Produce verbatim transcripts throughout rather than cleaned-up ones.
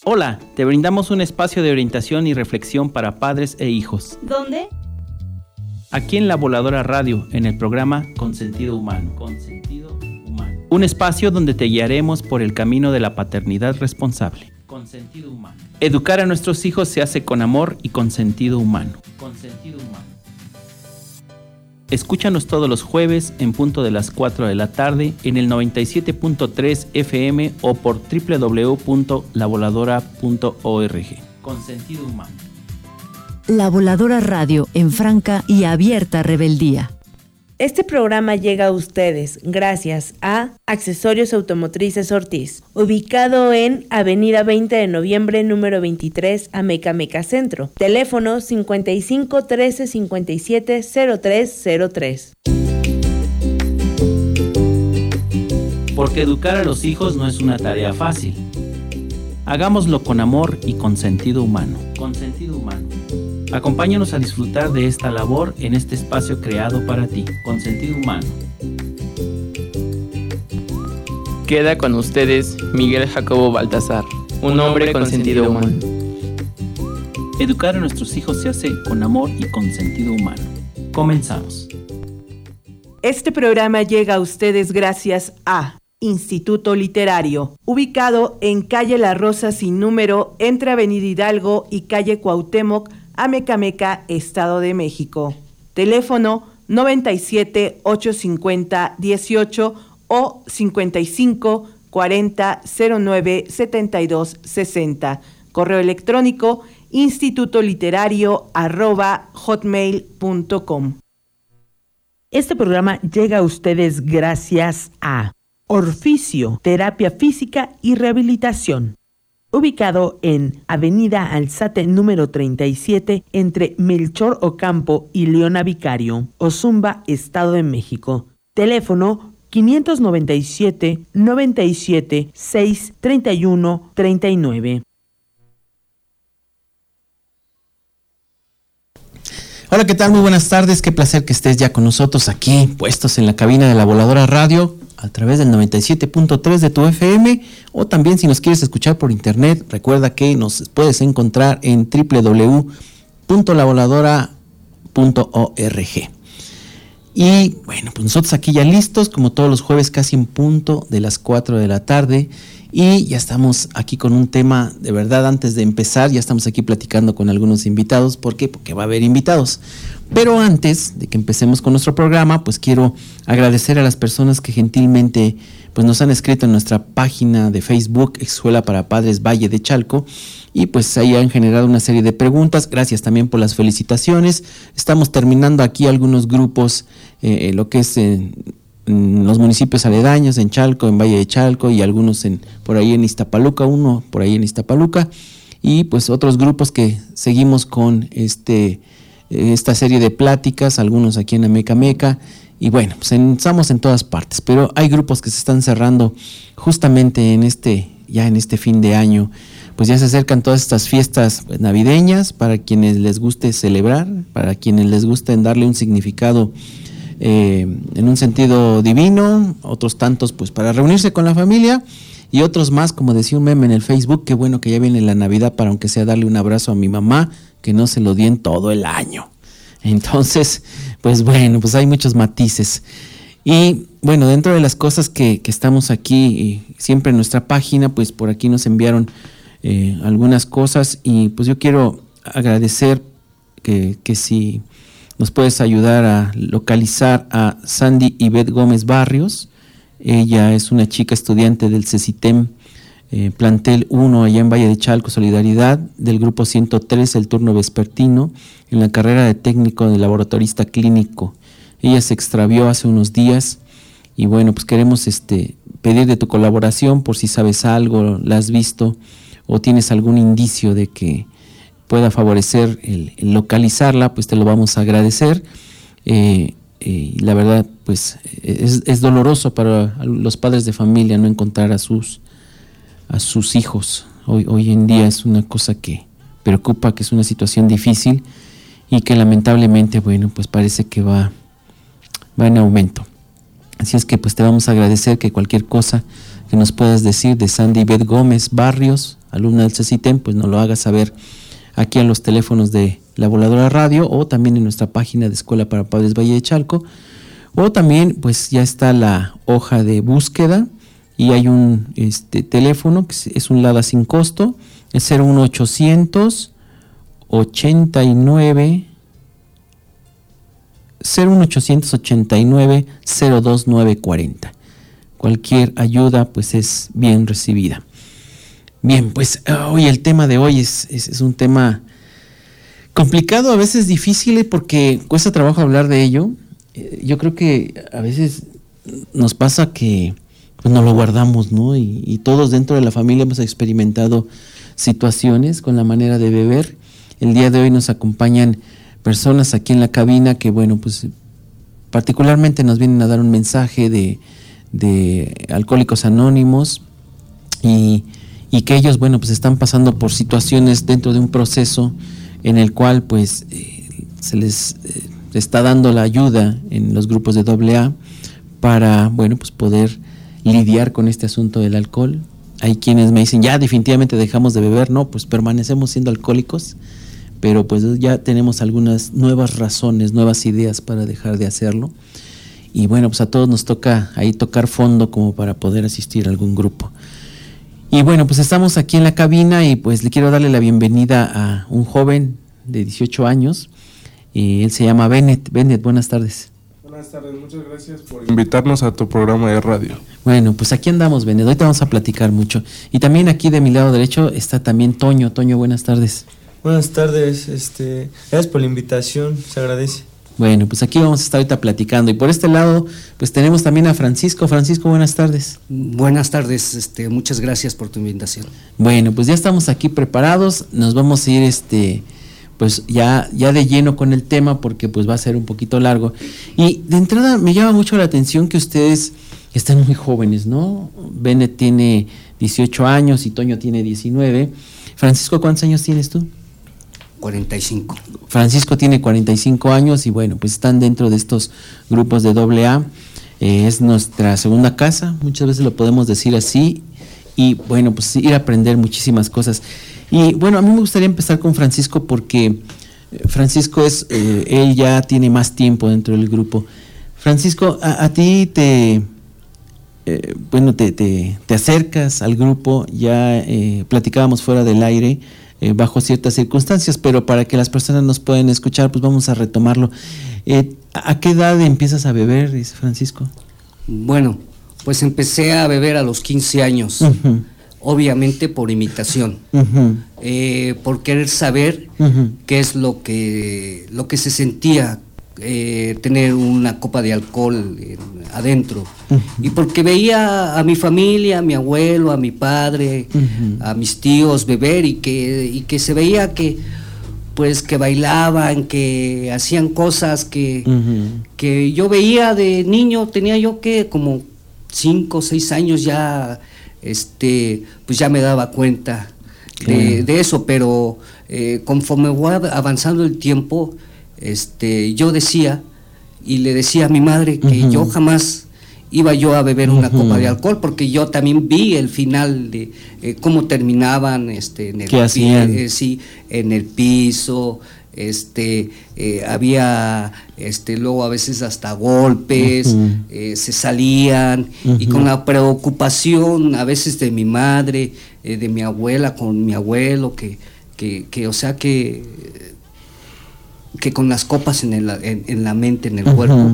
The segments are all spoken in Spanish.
Hola, te brindamos un espacio de orientación y reflexión para padres e hijos. ¿Dónde? Aquí en La Voladora Radio, en el programa Consentido Humano. Consentido Humano. Un espacio donde te guiaremos por el camino de la paternidad responsable. Consentido Humano. Educar a nuestros hijos se hace con amor y con sentido humano. Consentido Humano. Escúchanos todos los jueves en punto de las cuatro de la tarde en el noventa y siete punto tres F M o por doble u doble u doble u punto la voladora punto org. Con sentido humano. La Voladora Radio, en franca y abierta rebeldía. Este programa llega a ustedes gracias a Accesorios Automotrices Ortiz, ubicado en Avenida veinte de noviembre, número veintitrés, Amecameca Centro. Teléfono cincuenta y cinco trece cincuenta y siete cero tres cero tres. Porque educar a los hijos no es una tarea fácil. Hagámoslo con amor y con sentido humano. Con sentido humano. Acompáñanos a disfrutar de esta labor en este espacio creado para ti, con sentido humano. Queda con ustedes Miguel Jacobo Baltasar, un hombre con sentido humano. Educar a nuestros hijos se hace con amor y con sentido humano. Comenzamos. Este programa llega a ustedes gracias a Instituto Literario, ubicado en calle La Rosa sin número, entre Avenida Hidalgo y calle Cuauhtémoc, Amecameca, Estado de México. Teléfono noventa y siete ochocientos cincuenta dieciocho o cincuenta y cinco cuarenta cero nueve setenta y dos sesenta. Correo electrónico institutoliterario arroba hotmail punto com. Este programa llega a ustedes gracias a Orficio, Terapia Física y Rehabilitación, ubicado en Avenida Alzate número treinta y siete, entre Melchor Ocampo y Leona Vicario, Ozumba, Estado de México. Teléfono quinientos noventa y siete noventa y siete seis treinta y uno treinta y nueve. Hola, ¿qué tal? Muy buenas tardes. Qué placer que estés ya con nosotros aquí, puestos en la cabina de La Voladora Radio, a través del noventa y siete punto tres de tu F M, o también si nos quieres escuchar por internet, recuerda que nos puedes encontrar en doble u doble u doble u punto la voladora punto org. Y bueno, pues nosotros aquí ya listos, como todos los jueves, casi en punto de las cuatro de la tarde, y ya estamos aquí con un tema, de verdad, antes de empezar, ya estamos aquí platicando con algunos invitados. ¿Por qué? Porque va a haber invitados. Pero antes de que empecemos con nuestro programa, pues quiero agradecer a las personas que gentilmente pues nos han escrito en nuestra página de Facebook, Escuela para Padres Valle de Chalco, y pues ahí han generado una serie de preguntas. Gracias también por las felicitaciones. Estamos terminando aquí algunos grupos, eh, lo que es en, en los municipios aledaños, en Chalco, en Valle de Chalco, y algunos en por ahí en Iztapaluca, uno por ahí en Iztapaluca, y pues otros grupos que seguimos con este esta serie de pláticas, algunos aquí en Amecameca, y bueno, pues en, estamos en todas partes, pero hay grupos que se están cerrando justamente en este, ya en este fin de año. Pues ya se acercan todas estas fiestas navideñas, para quienes les guste celebrar, para quienes les guste darle un significado eh, en un sentido divino, otros tantos pues para reunirse con la familia, y otros más, como decía un meme en el Facebook, qué bueno que ya viene la Navidad para aunque sea darle un abrazo a mi mamá, que no se lo di en todo el año. Entonces, pues bueno, pues hay muchos matices. Y bueno, dentro de las cosas que, que estamos aquí, y siempre en nuestra página, pues por aquí nos enviaron eh, algunas cosas, y pues yo quiero agradecer que, que si nos puedes ayudar a localizar a Sandy Ivette Gómez Barrios. Ella es una chica estudiante del CECITEM, eh, plantel uno, allá en Valle de Chalco, Solidaridad, del grupo ciento tres, el turno vespertino, en la carrera de técnico de laboratorista clínico. Ella se extravió hace unos días, y bueno, pues queremos este pedir de tu colaboración por si sabes algo, la has visto, o tienes algún indicio de que pueda favorecer el, el localizarla, pues te lo vamos a agradecer. Eh, eh, la verdad, pues es, es doloroso para los padres de familia no encontrar a sus a sus hijos. Hoy, hoy en día es una cosa que preocupa, que es una situación difícil y que lamentablemente, bueno, pues parece que va, va en aumento. Así es que pues te vamos a agradecer que cualquier cosa que nos puedas decir de Sandy Ivette Gómez Barrios, alumna del CECITEM, pues nos lo haga saber aquí en los teléfonos de La Voladora Radio o también en nuestra página de Escuela para Padres Valle de Chalco. O también pues ya está la hoja de búsqueda y hay un este, teléfono que es un LADA sin costo, es cero uno ochocientos ochenta y nueve cero uno ochocientos ochenta y nueve cero dos nueve cuarenta. Cualquier ayuda pues es bien recibida. Bien, pues hoy el tema de hoy es, es, es un tema complicado, a veces difícil porque cuesta trabajo hablar de ello. Eh, yo creo que a veces nos pasa que pues nos lo guardamos, ¿no? Y, y todos dentro de la familia hemos experimentado situaciones con la manera de beber. El día de hoy nos acompañan personas aquí en la cabina que, bueno, pues particularmente nos vienen a dar un mensaje de, de Alcohólicos Anónimos y, y que ellos, bueno, pues están pasando por situaciones dentro de un proceso en el cual, pues, eh, se les eh, está dando la ayuda en los grupos de doble A para, bueno, pues poder lidiar con este asunto del alcohol. Hay quienes me dicen, ya definitivamente dejamos de beber. No, pues permanecemos siendo alcohólicos, pero pues ya tenemos algunas nuevas razones, nuevas ideas para dejar de hacerlo. Y bueno, pues a todos nos toca ahí tocar fondo como para poder asistir a algún grupo. Y bueno, pues estamos aquí en la cabina y pues le quiero darle la bienvenida a un joven de dieciocho años. Y él se llama Bennett. Bennett, buenas tardes. Buenas tardes, muchas gracias por invitarnos a tu programa de radio. Bueno, pues aquí andamos, Bennett. Hoy te vamos a platicar mucho. Y también aquí de mi lado derecho está también Toño. Toño, buenas tardes. Buenas tardes, este, gracias por la invitación, se agradece. Bueno, pues aquí vamos a estar ahorita platicando. Y por este lado, pues tenemos también a Francisco. Francisco, buenas tardes. Buenas tardes, este, muchas gracias por tu invitación. Bueno, pues ya estamos aquí preparados. Nos vamos a ir, este, pues ya, ya de lleno con el tema porque pues va a ser un poquito largo. Y de entrada me llama mucho la atención que ustedes están muy jóvenes, ¿no? Bennett tiene dieciocho años y Toño tiene diecinueve. Francisco, ¿cuántos años tienes tú? cuarenta y cinco. Francisco tiene cuarenta y cinco años y bueno, pues están dentro de estos grupos de doble A. Eh, es nuestra segunda casa, muchas veces lo podemos decir así. Y bueno, pues ir a aprender muchísimas cosas. Y bueno, a mí me gustaría empezar con Francisco porque Francisco es, eh, él ya tiene más tiempo dentro del grupo. Francisco, a, a ti te, eh, bueno, te, te, te acercas al grupo, ya eh, platicábamos fuera del aire, eh, bajo ciertas circunstancias, pero para que las personas nos puedan escuchar, pues vamos a retomarlo. Eh, ¿A qué edad empiezas a beber, dice Francisco? Bueno, pues empecé a beber a los quince años. Uh-huh. Obviamente por imitación, uh-huh. eh, por querer saber uh-huh. qué es lo que lo que se sentía eh, tener una copa de alcohol eh, adentro, uh-huh. y porque veía a mi familia, a mi abuelo, a mi padre, uh-huh. a mis tíos beber y que y que se veía que pues que bailaban, que hacían cosas que uh-huh. que yo veía de niño. Tenía yo que como cinco o seis años ya. Este, pues ya me daba cuenta de, de eso, pero eh, conforme voy avanzando el tiempo, este, yo decía y le decía a mi madre que uh-huh. yo jamás iba yo a beber una uh-huh. copa de alcohol, porque yo también vi el final de eh, cómo terminaban, este, en el ¿Qué hacían? Eh, sí, en el piso. Este, eh, había, este, luego a veces hasta golpes, uh-huh. eh, se salían, uh-huh. y con la preocupación a veces de mi madre, eh, de mi abuela, con mi abuelo, que, que, que o sea que, que con las copas en, el, en, en la mente, en el uh-huh. cuerpo,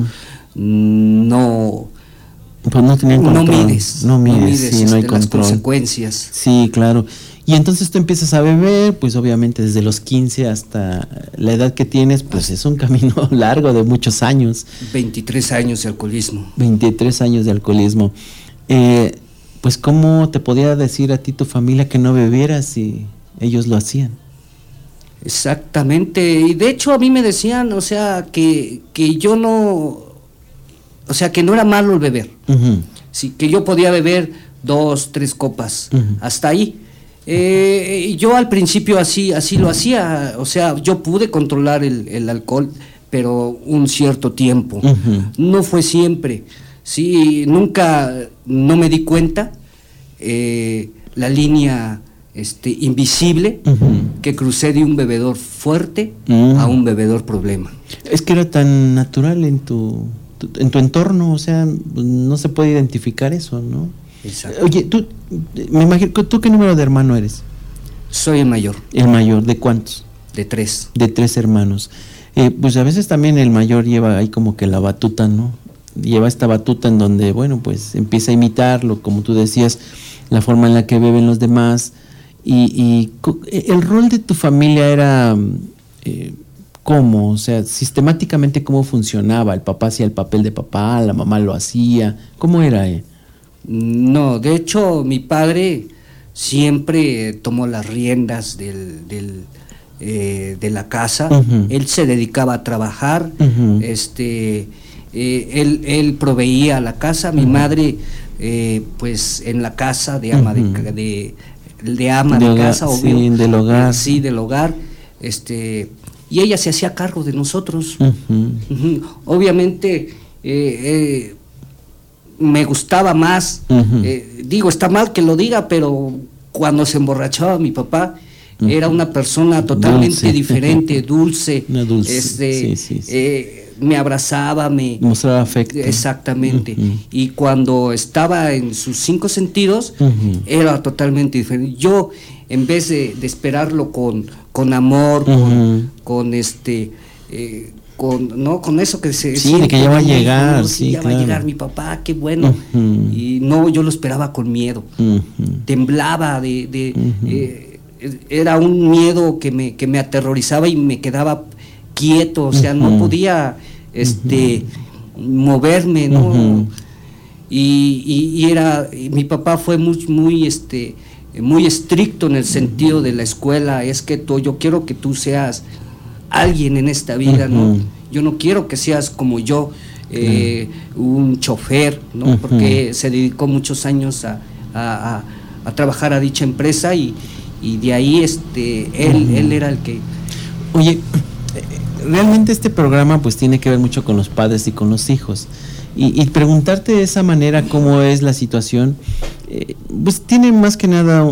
no, pues no tenían control. No mides, no mides, no mides sí, este, no hay las control. consecuencias. Sí, claro. Y entonces tú empiezas a beber, pues obviamente desde los quince hasta la edad que tienes, pues es un camino largo de muchos años. veintitrés años de alcoholismo. veintitrés años de alcoholismo. Eh, pues ¿cómo te podía decir a ti tu familia que no bebieras si ellos lo hacían? Exactamente, y de hecho a mí me decían, o sea, que, que yo no, o sea, que no era malo el beber, uh-huh. sí, que yo podía beber dos, tres copas, uh-huh. hasta ahí. Eh, yo al principio así así lo hacía, o sea, yo pude controlar el, el alcohol, pero un cierto tiempo, uh-huh. no fue siempre, sí, nunca, no me di cuenta eh, la línea este, invisible, uh-huh. que crucé de un bebedor fuerte uh-huh. a un bebedor problema. Es que era tan natural en tu, tu, en tu entorno, o sea, no se puede identificar eso, ¿no? Exacto. Oye, tú, me imagino, ¿tú qué número de hermano eres? Soy el mayor. ¿El mayor? ¿De cuántos? De tres. De tres hermanos. Eh, pues a veces también el mayor lleva ahí como que la batuta, ¿no? Lleva esta batuta en donde, bueno, pues empieza a imitarlo, como tú decías, la forma en la que beben los demás. Y, y el rol de tu familia era, eh, ¿cómo? O sea, sistemáticamente, ¿cómo funcionaba? ¿El papá hacía el papel de papá, la mamá lo hacía? ¿Cómo era? Eh? No, de hecho, mi padre siempre tomó las riendas del, del, eh, de la casa. Uh-huh. Él se dedicaba a trabajar, uh-huh. este, eh, él, él proveía la casa. Mi uh-huh. madre, eh, pues, en la casa de ama uh-huh. de, de de ama de, de hogar, casa, sí, obvio, del hogar, sí, del hogar, este, y ella se hacía cargo de nosotros. Uh-huh. Uh-huh. Obviamente, eh, eh, me gustaba más, uh-huh. eh, digo, está mal que lo diga, pero cuando se emborrachaba mi papá, uh-huh. era una persona totalmente dulce. diferente, dulce, una dulce, este, sí, sí, sí. Eh, me abrazaba, me mostraba afecto. Exactamente. Uh-huh. Y cuando estaba en sus cinco sentidos, uh-huh. era totalmente diferente. Yo, en vez de, de esperarlo con, con amor, uh-huh. con, con este, eh, con, no, con eso que se sí, de que ya va a llegar, no, sí, ya claro. va a llegar mi papá, qué bueno. Uh-huh. Y no, yo lo esperaba con miedo. Uh-huh. Temblaba de, de uh-huh. eh, era un miedo que me, que me aterrorizaba y me quedaba quieto, o sea, uh-huh. no podía este uh-huh. moverme, ¿no? Uh-huh. y, y, y era y mi papá fue muy muy este muy estricto en el sentido de la escuela. Es que tú, yo quiero que tú seas alguien en esta vida, uh-huh. ¿no? Yo no quiero que seas como yo, eh, uh-huh. un chofer, ¿no? Uh-huh. Porque se dedicó muchos años a, a, a, a trabajar a dicha empresa y, y de ahí este él uh-huh. él era el que. Oye, realmente este programa pues tiene que ver mucho con los padres y con los hijos, y, y preguntarte de esa manera cómo es la situación, eh, pues tiene más que nada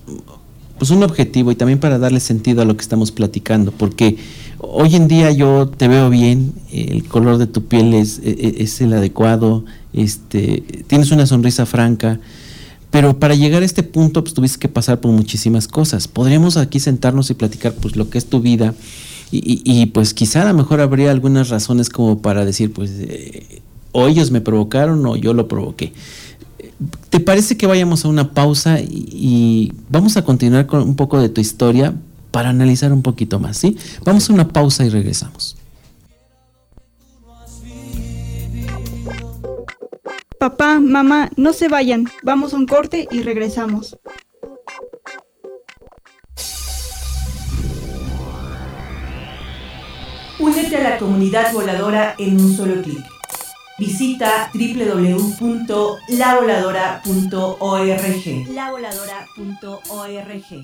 pues un objetivo, y también para darle sentido a lo que estamos platicando, porque hoy en día yo te veo bien, el color de tu piel es, es, es el adecuado, este, tienes una sonrisa franca, pero para llegar a este punto pues tuviste que pasar por muchísimas cosas. Podríamos aquí sentarnos y platicar pues lo que es tu vida. Y, y, y pues quizá a lo mejor habría algunas razones como para decir, pues, eh, o ellos me provocaron o yo lo provoqué. ¿Te parece que vayamos a una pausa y, y vamos a continuar con un poco de tu historia para analizar un poquito más, ¿sí? Vamos a una pausa y regresamos. Papá, mamá, no se vayan. Vamos a un corte y regresamos. Únete a la comunidad voladora en un solo clic. Visita doble u doble u doble u punto la voladora punto org. la voladora punto org.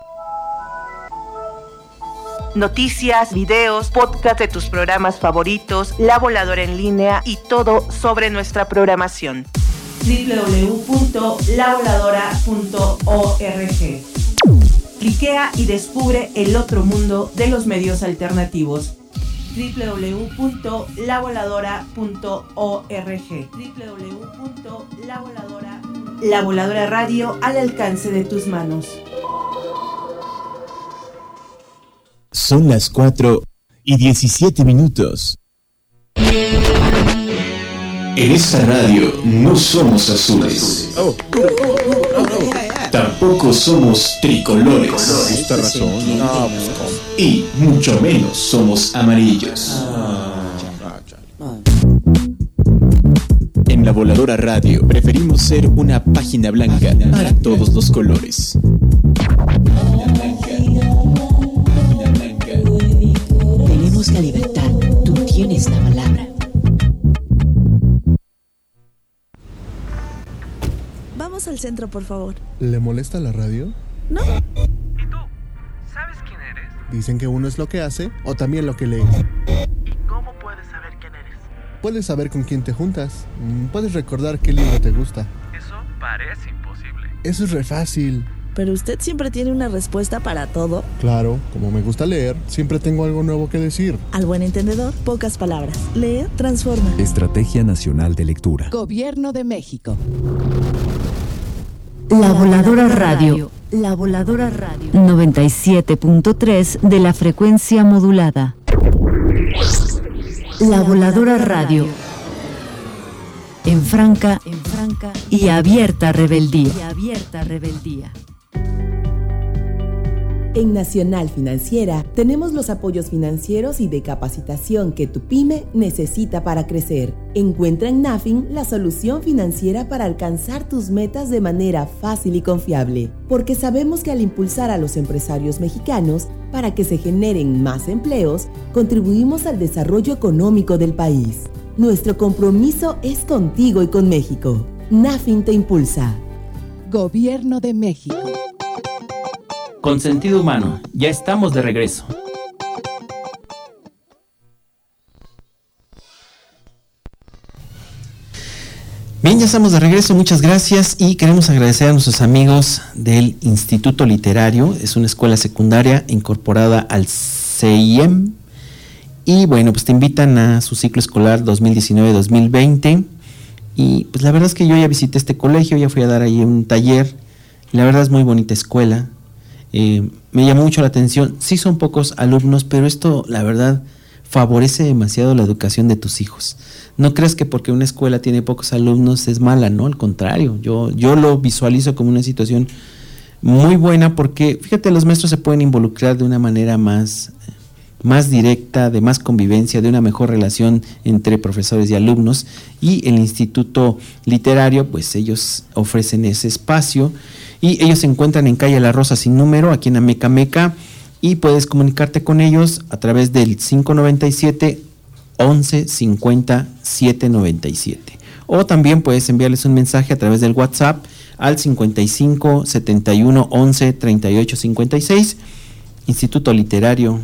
Noticias, videos, podcast de tus programas favoritos, La Voladora en línea y todo sobre nuestra programación. doble u doble u doble u punto la voladora punto org. Cliquea y descubre el otro mundo de los medios alternativos. doble u doble u doble u punto la voladora punto org. doble u doble u doble u punto la voladora punto org. La Voladora Radio al alcance de tus manos. Son las cuatro y diecisiete minutos. En esta radio no somos azules. Oh. Tampoco somos tricolores. Esta razón. No, y mucho menos somos amarillos. En La Voladora Radio preferimos ser una página blanca para todos los colores. Tenemos la libertad, tú tienes la palabra. Vamos al centro, por favor. ¿Le molesta la radio? No. ¿Y tú? ¿Sabes quién eres? Dicen que uno es lo que hace o también lo que lee. ¿Cómo puedes saber quién eres? Puedes saber con quién te juntas. Puedes recordar qué libro te gusta. Eso parece imposible. Eso es re fácil. pero usted siempre tiene una respuesta para todo. Claro, como me gusta leer, siempre tengo algo nuevo que decir. Al buen entendedor, pocas palabras. Leer transforma. Estrategia Nacional de Lectura. Gobierno de México. La Voladora Radio. La Voladora Radio. noventa y siete punto tres de la frecuencia modulada. La Voladora Radio. En franca, en franca y abierta rebeldía. Y abierta rebeldía. En Nacional Financiera tenemos los apoyos financieros y de capacitación que tu pyme necesita para crecer. Encuentra en Nafin la solución financiera para alcanzar tus metas de manera fácil y confiable, porque sabemos que al impulsar a los empresarios mexicanos para que se generen más empleos, contribuimos al desarrollo económico del país. Nuestro compromiso es contigo y con México. Nafin te impulsa. Gobierno de México. Con sentido humano, ya estamos de regreso. Bien, ya estamos de regreso, muchas gracias y queremos agradecer a nuestros amigos del Instituto Literario. Es una escuela secundaria incorporada al C I E M y bueno, pues te invitan a su ciclo escolar dos mil diecinueve dos mil veinte y pues la verdad es que yo ya visité este colegio, ya fui a dar ahí un taller, la verdad es muy bonita escuela. Eh, me llamó mucho la atención, sí son pocos alumnos, pero esto la verdad favorece demasiado la educación de tus hijos. No creas que porque una escuela tiene pocos alumnos es mala, no, al contrario, yo, yo lo visualizo como una situación muy buena porque, fíjate, los maestros se pueden involucrar de una manera más, más directa, de más convivencia, de una mejor relación entre profesores y alumnos, y el Instituto Literario, pues ellos ofrecen ese espacio. Y ellos se encuentran en calle La Rosa sin número, aquí en Amecameca, y puedes comunicarte con ellos a través del cinco noventa y siete, once cincuenta, siete noventa y siete. O también puedes enviarles un mensaje a través del WhatsApp al cincuenta y cinco, setenta y uno, once, treinta y ocho, cincuenta y seis. Instituto Literario,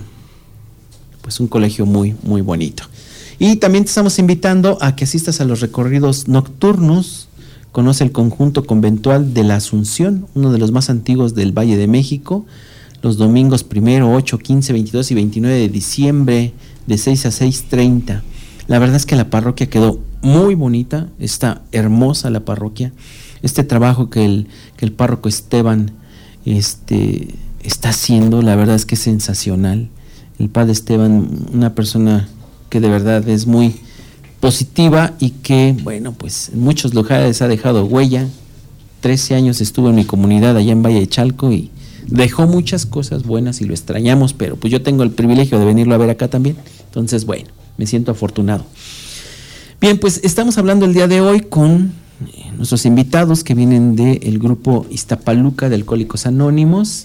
pues un colegio muy, muy bonito. Y también te estamos invitando a que asistas a los recorridos nocturnos. Conoce el conjunto conventual de la Asunción, uno de los más antiguos del Valle de México, los domingos primero, ocho, quince, veintidós y veintinueve de diciembre, de seis a seis treinta. La verdad es que la parroquia quedó muy bonita, está hermosa la parroquia. Este trabajo que el, que el párroco Esteban este, está haciendo, la verdad es que es sensacional. El padre Esteban, una persona que de verdad es muy positiva y que, bueno, pues en muchos lugares ha dejado huella. trece años estuvo en mi comunidad allá en Valle de Chalco y dejó muchas cosas buenas y lo extrañamos, pero pues yo tengo el privilegio de venirlo a ver acá también, entonces bueno, me siento afortunado. Bien, pues estamos hablando el día de hoy con eh, nuestros invitados que vienen del grupo Iztapaluca de Alcohólicos Anónimos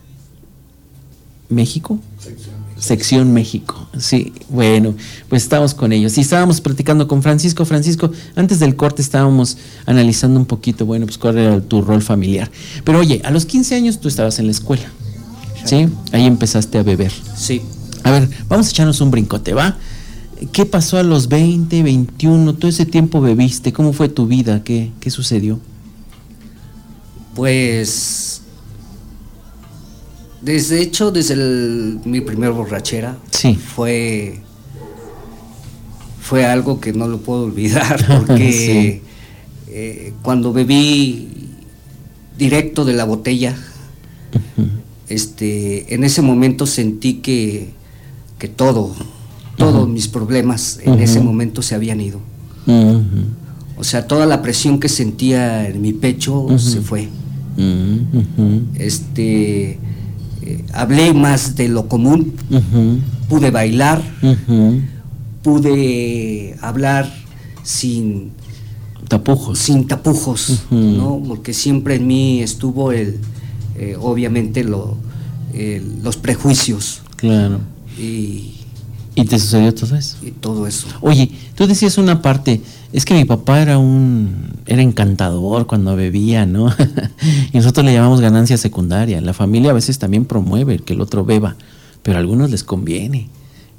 México. Sección. Sección México, sí, bueno, pues estamos con ellos y estábamos platicando con Francisco. Francisco, antes del corte estábamos analizando un poquito, bueno, pues cuál era tu rol familiar, pero oye, a los quince años tú estabas en la escuela, ¿sí? Ahí empezaste a beber. Sí. A ver, vamos a echarnos un brincote, ¿va? ¿Qué pasó a los veinte, veintiuno? ¿Todo ese tiempo bebiste? ¿Cómo fue tu vida? ¿Qué, qué sucedió? Pues desde hecho, desde el, mi primer borrachera, sí, fue fue algo que no lo puedo olvidar, porque sí. eh, cuando bebí directo de la botella, uh-huh. este, en ese momento sentí que, que todo, todos uh-huh. mis problemas en uh-huh. ese momento se habían ido. Uh-huh. O sea, toda la presión que sentía en mi pecho uh-huh. se fue. Uh-huh. Este... Eh, hablé más de lo común, uh-huh. pude bailar, uh-huh. pude hablar sin tapujos, sin tapujos, uh-huh. ¿no? Porque siempre en mí estuvo el, eh, obviamente lo, eh, los prejuicios. Claro. Y, ¿Y te sucedió todo eso? Y todo eso. Oye, tú decías una parte, es que mi papá era un, era encantador cuando bebía, ¿no? Y nosotros le llamamos ganancia secundaria. La familia a veces también promueve que el otro beba, pero a algunos les conviene.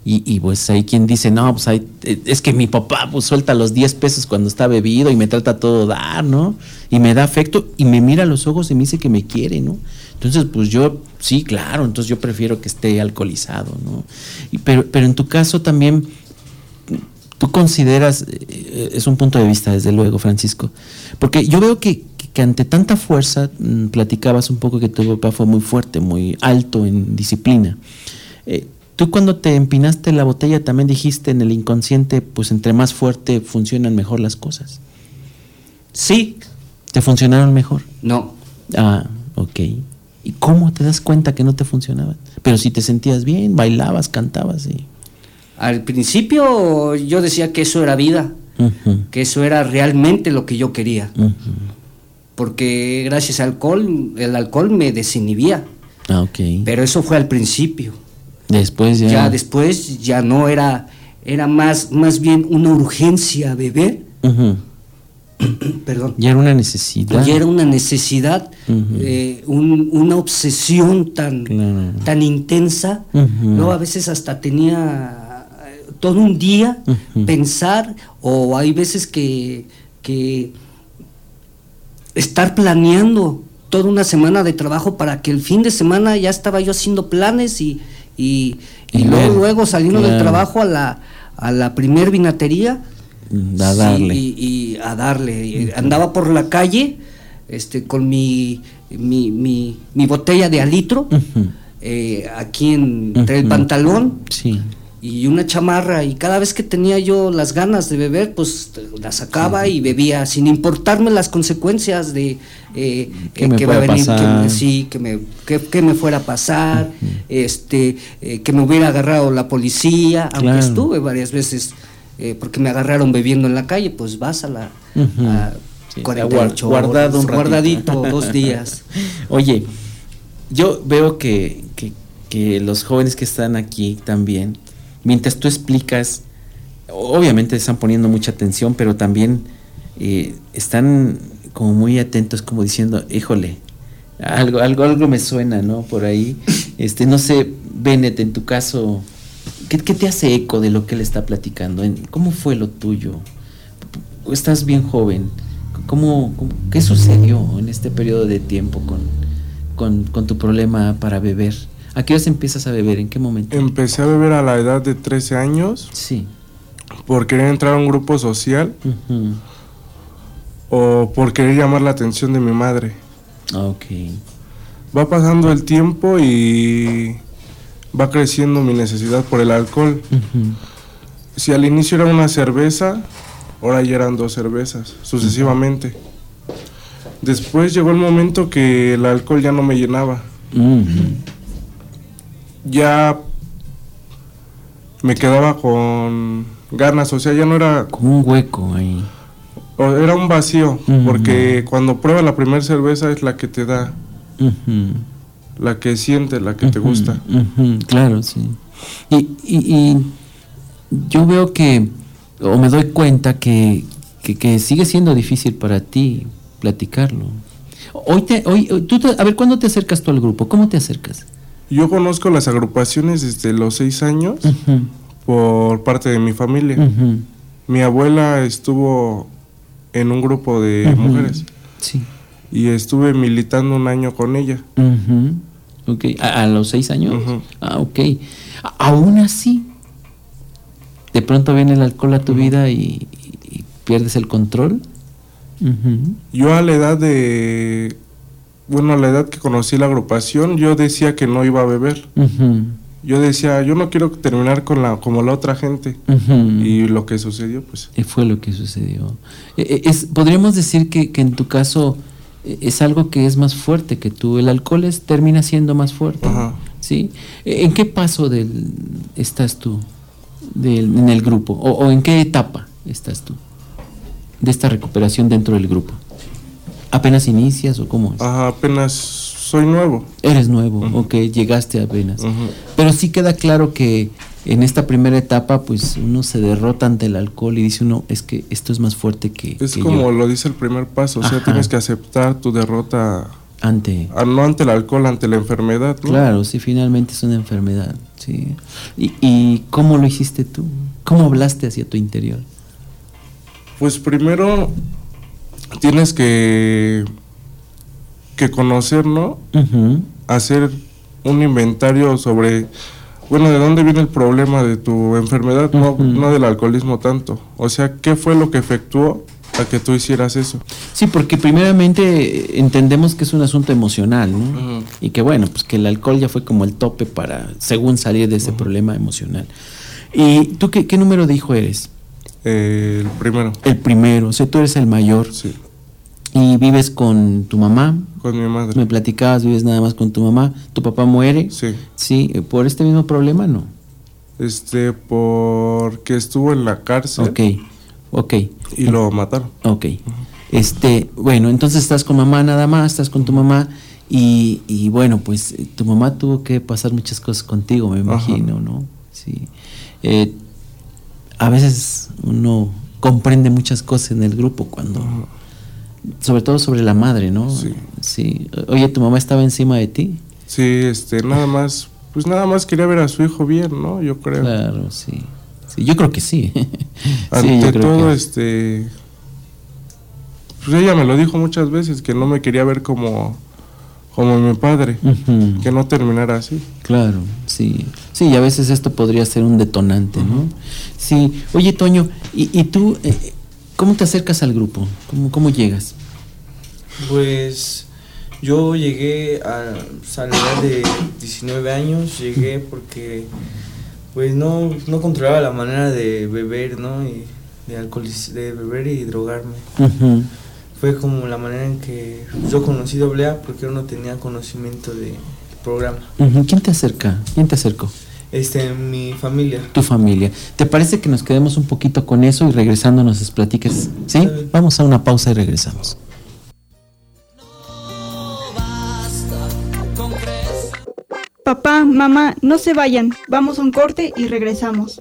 Y, y pues hay quien dice, no, pues hay, es que mi papá pues suelta los diez pesos cuando está bebido y me trata a todo dar, ¿no? Y me da afecto y me mira a los ojos y me dice que me quiere, ¿no? Entonces, pues yo, sí, claro, entonces yo prefiero que esté alcoholizado, ¿no? Y, pero, pero en tu caso también, tú consideras, eh, es un punto de vista, desde luego, Francisco, porque yo veo que, que, que ante tanta fuerza, mmm, platicabas un poco que tu papá fue muy fuerte, muy alto en disciplina. Eh, Tú cuando te empinaste la botella también dijiste en el inconsciente, pues entre más fuerte funcionan mejor las cosas. Sí. ¿Te funcionaron mejor? No. Ah, ok. ¿Y cómo te das cuenta que no te funcionaban? Pero si te sentías bien, bailabas, cantabas y... Al principio yo decía que eso era vida, uh-huh. que eso era realmente lo que yo quería. Uh-huh. Porque gracias al alcohol, el alcohol me desinhibía. Ah, ok. Pero eso fue al principio. Después ya... Ya después ya no era, era más, más bien una urgencia beber. Uh-huh. Perdón. Ya era una necesidad. Ya era una necesidad, uh-huh. eh, un, una obsesión tan, claro. tan intensa. Uh-huh. Luego a veces hasta tenía todo un día uh-huh. pensar, o hay veces que, que estar planeando toda una semana de trabajo para que el fin de semana ya estaba yo haciendo planes y Y, y, y luego, luego saliendo claro. del trabajo a la a la primer vinatería a darle. Sí, y, y a darle. Uh-huh. Andaba por la calle este con mi mi, mi, mi botella de alitro uh-huh. eh, aquí en, entre uh-huh. el pantalón sí. y una chamarra, y cada vez que tenía yo las ganas de beber, pues la sacaba sí. y bebía sin importarme las consecuencias de eh, ¿Qué me que puede venir, pasar? Que, sí, que me, que, que me fuera a pasar, uh-huh. este, eh, que me hubiera agarrado la policía, aunque claro. estuve varias veces, eh, porque me agarraron bebiendo en la calle, pues vas a la uh-huh. a sí, cuarenta y ocho guardado horas, un guardadito dos días. Oye, yo veo que, que, que los jóvenes que están aquí también, mientras tú explicas, obviamente están poniendo mucha atención, pero también eh, están como muy atentos, como diciendo, híjole, algo, algo, algo me suena, ¿no? Por ahí, este, no sé, Bennett, en tu caso, ¿qué, qué te hace eco de lo que él está platicando? ¿Cómo fue lo tuyo? Estás bien joven, ¿cómo, cómo qué sucedió en este periodo de tiempo con, con, con tu problema para beber? ¿A qué hora empiezas a beber? ¿En qué momento? Empecé a beber a la edad de trece años. Sí. Por querer entrar a un grupo social. Uh-huh. O por querer llamar la atención de mi madre. Ok. Va pasando el tiempo y va creciendo mi necesidad por el alcohol. Uh-huh. Si al inicio era una cerveza, ahora ya eran dos cervezas, sucesivamente. Uh-huh. Después llegó el momento que el alcohol ya no me llenaba. Uh-huh. Ya me quedaba con ganas, o sea, ya no era... Como un hueco ahí. Era un vacío, uh-huh. porque cuando pruebas la primera cerveza es la que te da, uh-huh. la que sientes, la que uh-huh. te gusta. Uh-huh. Claro, sí. Y, y, y yo veo que, o me doy cuenta que, que, que sigue siendo difícil para ti platicarlo. Hoy te, hoy, tú te, a ver, ¿cuándo te acercas tú al grupo? ¿Cómo te acercas? Yo conozco las agrupaciones desde los seis años uh-huh. por parte de mi familia. Uh-huh. Mi abuela estuvo en un grupo de uh-huh. mujeres. Sí. Y estuve militando un año con ella. Uh-huh. Okay. ¿A, a los seis años? Uh-huh. Ah, ok. A, aún así, de pronto viene el alcohol a tu uh-huh. vida y, y, y pierdes el control. Uh-huh. Yo a la edad de... Bueno, a la edad que conocí la agrupación, yo decía que no iba a beber. Uh-huh. Yo decía, yo no quiero terminar con la como la otra gente. Uh-huh. Y lo que sucedió, pues. Y fue lo que sucedió. Es, podríamos decir que, que en tu caso es algo que es más fuerte que tú. El alcohol es, termina siendo más fuerte. Uh-huh. ¿Sí? ¿En qué paso del, estás tú del, en el grupo? O, ¿O en qué etapa estás tú de esta recuperación dentro del grupo? ¿Apenas inicias o cómo es? Ajá, apenas soy nuevo. Eres nuevo, uh-huh. ok, llegaste apenas. Uh-huh. Pero sí queda claro que en esta primera etapa, pues uno se derrota ante el alcohol y dice uno, es que esto es más fuerte que Es que como yo. Lo dice el primer paso, o Ajá. sea, tienes que aceptar tu derrota Ante... Ah, no ante el alcohol, ante la enfermedad, ¿no? Claro, sí, finalmente es una enfermedad, sí. ¿Y, y cómo lo hiciste tú? ¿Cómo hablaste hacia tu interior? Pues primero tienes que, que conocer, ¿no? Uh-huh. Hacer un inventario sobre, bueno, de dónde viene el problema de tu enfermedad, uh-huh. no, no del alcoholismo tanto. O sea, ¿qué fue lo que efectuó a que tú hicieras eso? Sí, porque primeramente entendemos que es un asunto emocional, ¿no? Uh-huh. Y que bueno, pues que el alcohol ya fue como el tope para, según salir de ese uh-huh. problema emocional. ¿Y tú qué, qué número de hijo eres? Eh, el primero. El primero, o sea, tú eres el mayor. Sí. ¿Y vives con tu mamá? Con mi madre. Me platicabas, vives nada más con tu mamá. ¿Tu papá muere? Sí. Sí, ¿por este mismo problema no? Este, porque estuvo en la cárcel. Ok, ok. Y lo mataron. Ok. Uh-huh. Este, bueno, entonces estás con mamá nada más, estás con tu mamá y, y bueno, pues tu mamá tuvo que pasar muchas cosas contigo, me imagino, uh-huh. ¿no? Sí. Eh, a veces uno comprende muchas cosas en el grupo cuando, uh-huh. sobre todo sobre la madre, ¿no? Sí. Sí. Oye, ¿tu mamá estaba encima de ti? Sí, este, nada más, pues nada más quería ver a su hijo bien, ¿no? Yo creo. Claro, sí. Sí, yo creo que sí. Ante sí, yo creo todo, que... este, pues ella me lo dijo muchas veces, que no me quería ver como, como mi padre, uh-huh. que no terminara así. Claro, sí. Sí, y a veces esto podría ser un detonante, ¿no? Uh-huh. Sí. Oye, Toño, ¿y, y tú eh, cómo te acercas al grupo? ¿Cómo, cómo llegas? Pues yo llegué a, a la edad de diecinueve años, llegué porque pues no, no controlaba la manera de beber, ¿no? Y de alcoholiz- de beber y drogarme. Uh-huh. Fue como la manera en que yo conocí doble A porque yo no tenía conocimiento del programa. Uh-huh. ¿Quién te acerca? ¿Quién te acercó? Este, mi familia. Tu familia. ¿Te parece que nos quedemos un poquito con eso y regresando nos platiques? ¿Sí? ¿Sí? Vamos a una pausa y regresamos. Papá, mamá, no se vayan. Vamos a un corte y regresamos.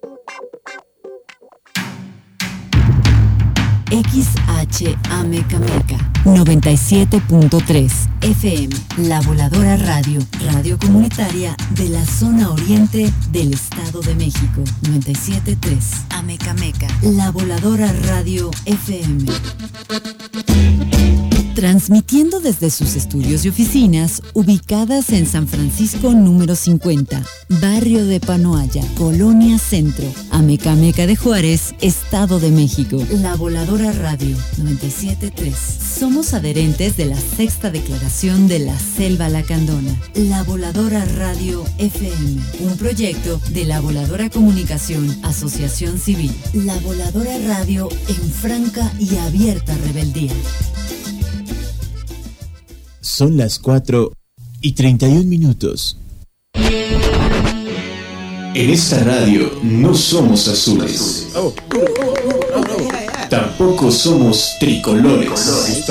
X H A Mecameca noventa y siete punto tres F M, La Voladora Radio, radio comunitaria de la zona oriente del Estado de México. noventa y siete punto tres Amecameca, La Voladora Radio F M. Transmitiendo desde sus estudios y oficinas ubicadas en San Francisco número cincuenta, barrio de Panoaya, Colonia Centro, Amecameca de Juárez, Estado de México. La Voladora Radio noventa y siete punto tres. Somos adherentes de la sexta declaración de la Selva Lacandona. La Voladora Radio F M, un proyecto de La Voladora Comunicación, Asociación Civil. La Voladora Radio en franca y abierta rebeldía. Son las cuatro y treinta y un minutos. En esta radio no somos azules. Tampoco somos tricolores.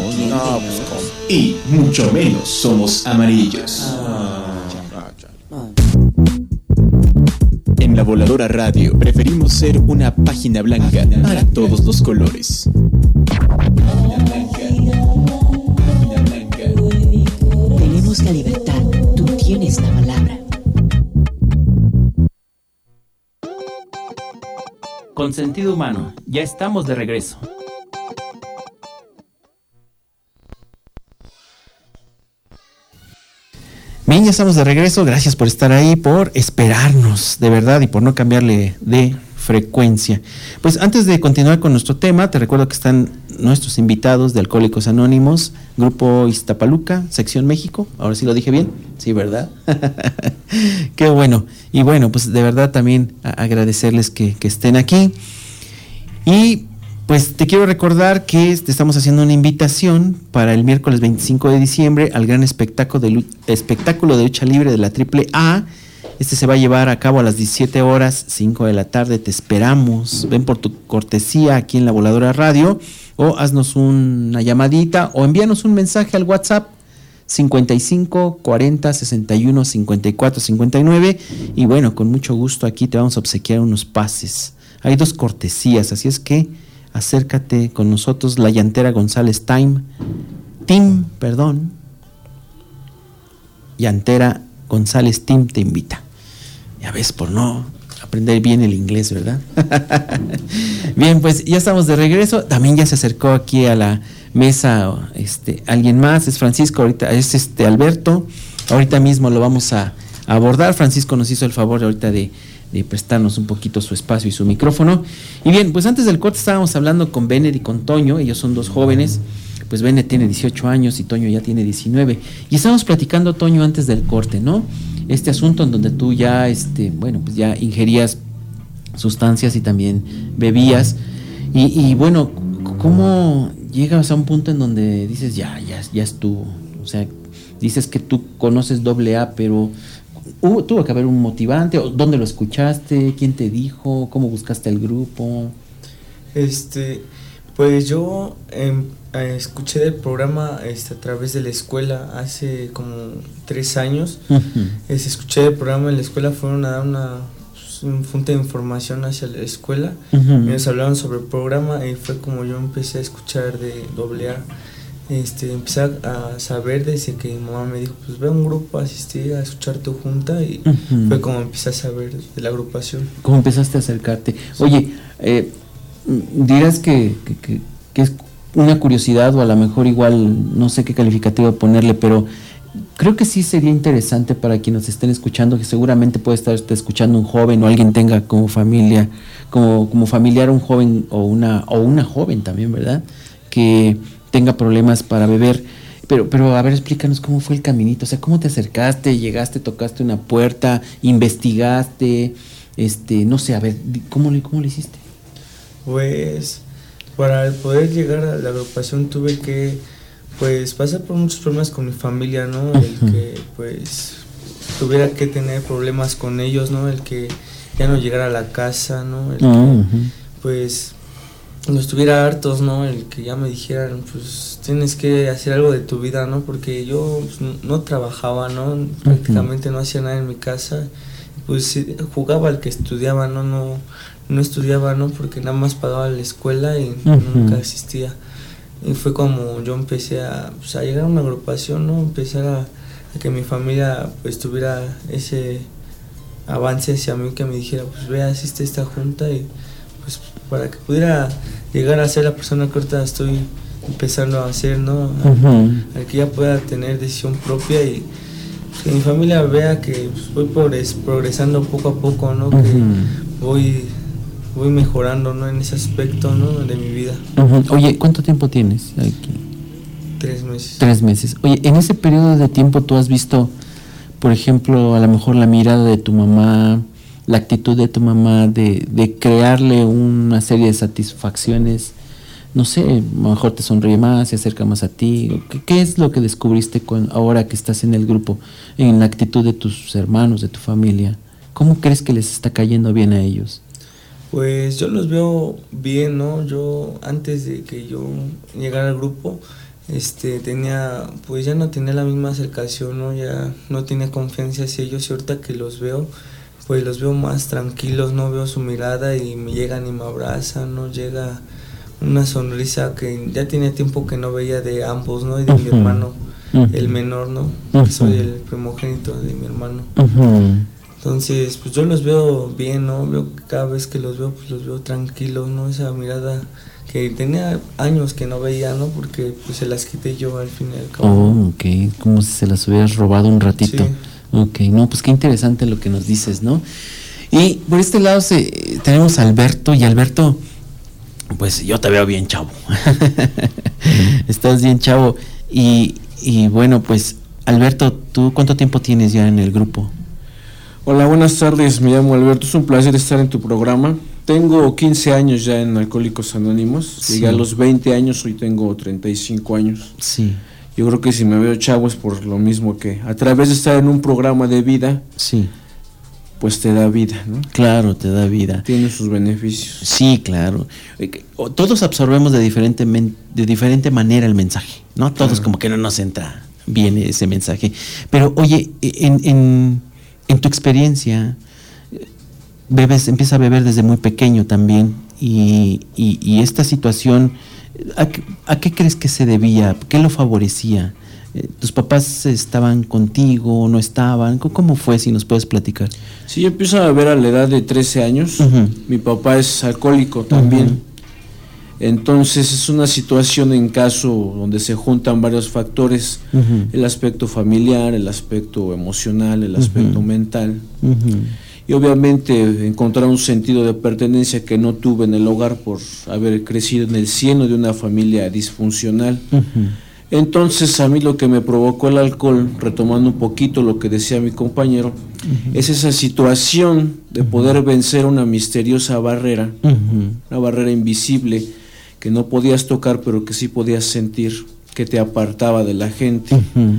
Y mucho menos somos amarillos. En La Voladora Radio preferimos ser una página blanca para todos los colores. Tenemos la libertad, tú tienes la palabra. Con sentido humano, ya estamos de regreso. Bien, ya estamos de regreso. Gracias por estar ahí, por esperarnos, de verdad, y por no cambiarle de frecuencia. Pues antes de continuar con nuestro tema, te recuerdo que están nuestros invitados de Alcohólicos Anónimos, Grupo Iztapaluca, Sección México. Ahora sí lo dije bien, sí, ¿verdad? Qué bueno. Y bueno, pues de verdad también agradecerles que, que estén aquí. Y pues te quiero recordar que te estamos haciendo una invitación para el miércoles veinticinco de diciembre al gran espectáculo de, espectáculo de lucha libre de la Triple A. Este se va a llevar a cabo a las diecisiete horas, cinco de la tarde. Te esperamos. Ven por tu cortesía aquí en La Voladora Radio, o haznos una llamadita o envíanos un mensaje al WhatsApp cincuenta y cinco, cuarenta, sesenta y uno, cincuenta y cuatro, cincuenta y nueve. Y bueno, con mucho gusto aquí te vamos a obsequiar unos pases. Hay dos cortesías, así es que acércate con nosotros, La Llantera González Time, Team, perdón, Llantera González Team te invita. Ya ves, por no aprender bien el inglés, ¿verdad? Bien, pues ya estamos de regreso. También ya se acercó aquí a la mesa este alguien más, es Francisco, ahorita es este Alberto. Ahorita mismo lo vamos a, a abordar. Francisco nos hizo el favor ahorita de, de prestarnos un poquito su espacio y su micrófono. Y bien, pues antes del corte estábamos hablando con Bennett y con Toño, ellos son dos jóvenes. Pues Bennett tiene dieciocho años y Toño ya tiene diecinueve. Y estábamos platicando, Toño, antes del corte, ¿no? Este asunto en donde tú ya, este, bueno, pues ya ingerías sustancias y también bebías. Y, y bueno, ¿cómo llegas a un punto en donde dices, ya, ya, ya estuvo? O sea, dices que tú conoces doble A, pero ¿hubo, tuvo que haber un motivante? ¿Dónde lo escuchaste? ¿Quién te dijo? ¿Cómo buscaste el grupo? Este, pues yo eh, escuché del programa este, a través de la escuela hace como tres años. Uh-huh. este, escuché el programa en la escuela, fueron a dar una un fuente de información hacia la escuela. Uh-huh. Y nos hablaron sobre el programa y fue como yo empecé a escuchar de doble A. Este, empecé a saber desde que mi mamá me dijo, pues ve a un grupo, asistí a escuchar tu junta y uh-huh. fue como empecé a saber de la agrupación. ¿Cómo empezaste a acercarte? Sí. Oye, eh, dirás que, que, que, que es una curiosidad o a lo mejor igual no sé qué calificativo ponerle, pero creo que sí sería interesante para quienes estén escuchando, que seguramente puede estar escuchando un joven o alguien tenga como familia, como, como familiar un joven o una, o una joven también, ¿verdad? Que tenga problemas para beber, pero, pero a ver, explícanos cómo fue el caminito, o sea, cómo te acercaste, llegaste, tocaste una puerta, investigaste, este, no sé, a ver, ¿cómo le, cómo le hiciste? Pues, para poder llegar a la agrupación tuve que, pues, pasar por muchos problemas con mi familia, ¿no? Uh-huh. El que, pues, tuviera que tener problemas con ellos, ¿no? El que ya no llegara a la casa, ¿no? El uh-huh. que, pues, no estuviera hartos, ¿no? El que ya me dijeran, pues, tienes que hacer algo de tu vida, ¿no? Porque yo pues, no, no trabajaba, ¿no? Prácticamente uh-huh. no hacía nada en mi casa. Pues jugaba al que estudiaba, ¿no? No, no estudiaba, ¿no? Porque nada más pagaba la escuela y uh-huh. nunca asistía. Y fue como yo empecé a, pues, a llegar a una agrupación, ¿no? Empezar a, a que mi familia pues tuviera ese avance hacia mí, que me dijera, pues ve, asiste a esta junta y pues para que pudiera llegar a ser la persona que ahorita estoy empezando a hacer, ¿no? A, uh-huh. a que ya pueda tener decisión propia y pues, que mi familia vea que pues, voy progres, progresando poco a poco, ¿no? Uh-huh. Que voy voy mejorando, ¿no? En ese aspecto, ¿no? De mi vida. Uh-huh. Oye, ¿cuánto tiempo tienes aquí? Tres meses. Tres meses. Oye, en ese periodo de tiempo tú has visto, por ejemplo, a lo mejor la mirada de tu mamá, la actitud de tu mamá de, de crearle una serie de satisfacciones, no sé, a lo mejor te sonríe más, se acerca más a ti. ¿Qué, qué es lo que descubriste con, ahora que estás en el grupo, en la actitud de tus hermanos, de tu familia? ¿Cómo crees que les está cayendo bien a ellos? Pues yo los veo bien, ¿no? Yo antes de que yo llegara al grupo, este, tenía, pues ya no tenía la misma acercación, ¿no? Ya no tenía confianza hacia ellos y ahorita que los veo, pues los veo más tranquilos, no veo su mirada y me llegan y me abrazan, no llega una sonrisa que ya tenía tiempo que no veía de ambos, ¿no? Y de uh-huh. mi hermano, uh-huh. el menor, ¿no? Uh-huh. Que soy el primogénito de mi hermano. Uh-huh. Entonces, pues yo los veo bien, ¿no? Veo que cada vez que los veo, pues los veo tranquilos, ¿no? Esa mirada que tenía años que no veía, ¿no? Porque pues se las quité yo al fin y al cabo. Oh, ok, como si se las hubieras robado un ratito. Sí. Ok, no, pues qué interesante lo que nos dices, ¿no? Y por este lado se, tenemos a Alberto, y Alberto, pues yo te veo bien chavo. Estás bien chavo. Y, y bueno, pues Alberto, ¿tú cuánto tiempo tienes ya en el grupo? Hola, buenas tardes, me llamo Alberto, es un placer estar en tu programa. Tengo quince años ya en Alcohólicos Anónimos, sí. Llegué a los veinte años, hoy tengo treinta y cinco años. Sí. Yo creo que si me veo chavo es por lo mismo que a través de estar en un programa de vida, sí, pues te da vida, ¿no? Claro, te da vida. Tiene sus beneficios. Sí, claro. Todos absorbemos de diferente, de diferente manera el mensaje, ¿no? Todos claro. Como que no nos entra bien ese mensaje. Pero oye, en, en, en tu experiencia, bebes, empieza a beber desde muy pequeño también, y, y, y esta situación, ¿a qué, ¿a qué crees que se debía? ¿Qué lo favorecía? Eh, ¿Tus papás estaban contigo, no estaban? ¿Cómo fue, si nos puedes platicar? Sí, yo empiezo a beber a la edad de trece años. Uh-huh. Mi papá es alcohólico también. Uh-huh. Entonces es una situación en caso donde se juntan varios factores, uh-huh. el aspecto familiar, el aspecto emocional, el aspecto uh-huh. mental. Uh-huh. Y obviamente encontrar un sentido de pertenencia que no tuve en el hogar por haber crecido en el seno de una familia disfuncional. Uh-huh. Entonces a mí lo que me provocó el alcohol, retomando un poquito lo que decía mi compañero, uh-huh. es esa situación de poder uh-huh. vencer una misteriosa barrera, uh-huh. una barrera invisible que no podías tocar pero que sí podías sentir, que te apartaba de la gente. Uh-huh.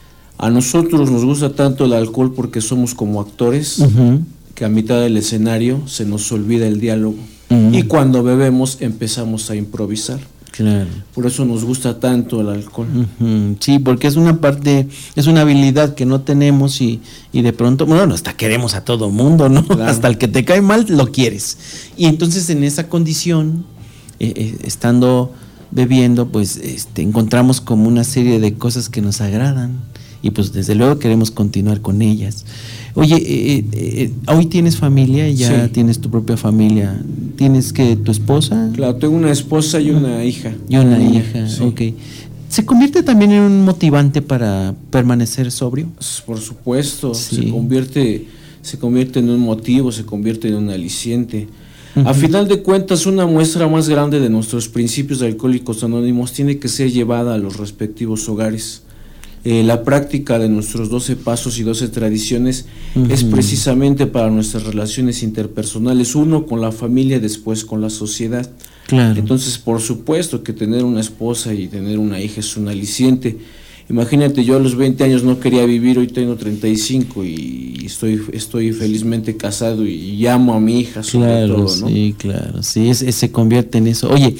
A nosotros nos gusta tanto el alcohol porque somos como actores, uh-huh. que a mitad del escenario se nos olvida el diálogo, uh-huh. y cuando bebemos empezamos a improvisar. Claro. Por eso nos gusta tanto el alcohol. Uh-huh. Sí, porque es una parte, es una habilidad que no tenemos y, y de pronto, bueno, hasta queremos a todo mundo, ¿no? Claro. Hasta el que te cae mal lo quieres. Y entonces en esa condición, eh, eh, estando bebiendo, pues este, encontramos como una serie de cosas que nos agradan y pues desde luego queremos continuar con ellas. Oye, eh, eh, hoy tienes familia, ya sí. tienes tu propia familia. ¿Tienes que tu esposa? Claro, tengo una esposa y una hija. Y una hija, sí. Ok. ¿Se convierte también en un motivante para permanecer sobrio? Por supuesto, sí. se convierte, se convierte en un motivo, se convierte en un aliciente. Uh-huh. A final de cuentas, una muestra más grande de nuestros principios de Alcohólicos Anónimos tiene que ser llevada a los respectivos hogares. Eh, la práctica de nuestros doce pasos y doce tradiciones uh-huh. es precisamente para nuestras relaciones interpersonales, uno con la familia, después con la sociedad. Claro. Entonces, por supuesto que tener una esposa y tener una hija es un aliciente. Imagínate, yo a los veinte años no quería vivir, hoy tengo treinta y cinco y estoy estoy felizmente casado y amo a mi hija sobre claro, todo, ¿no? Sí, claro, sí, es, es, se convierte en eso. Oye,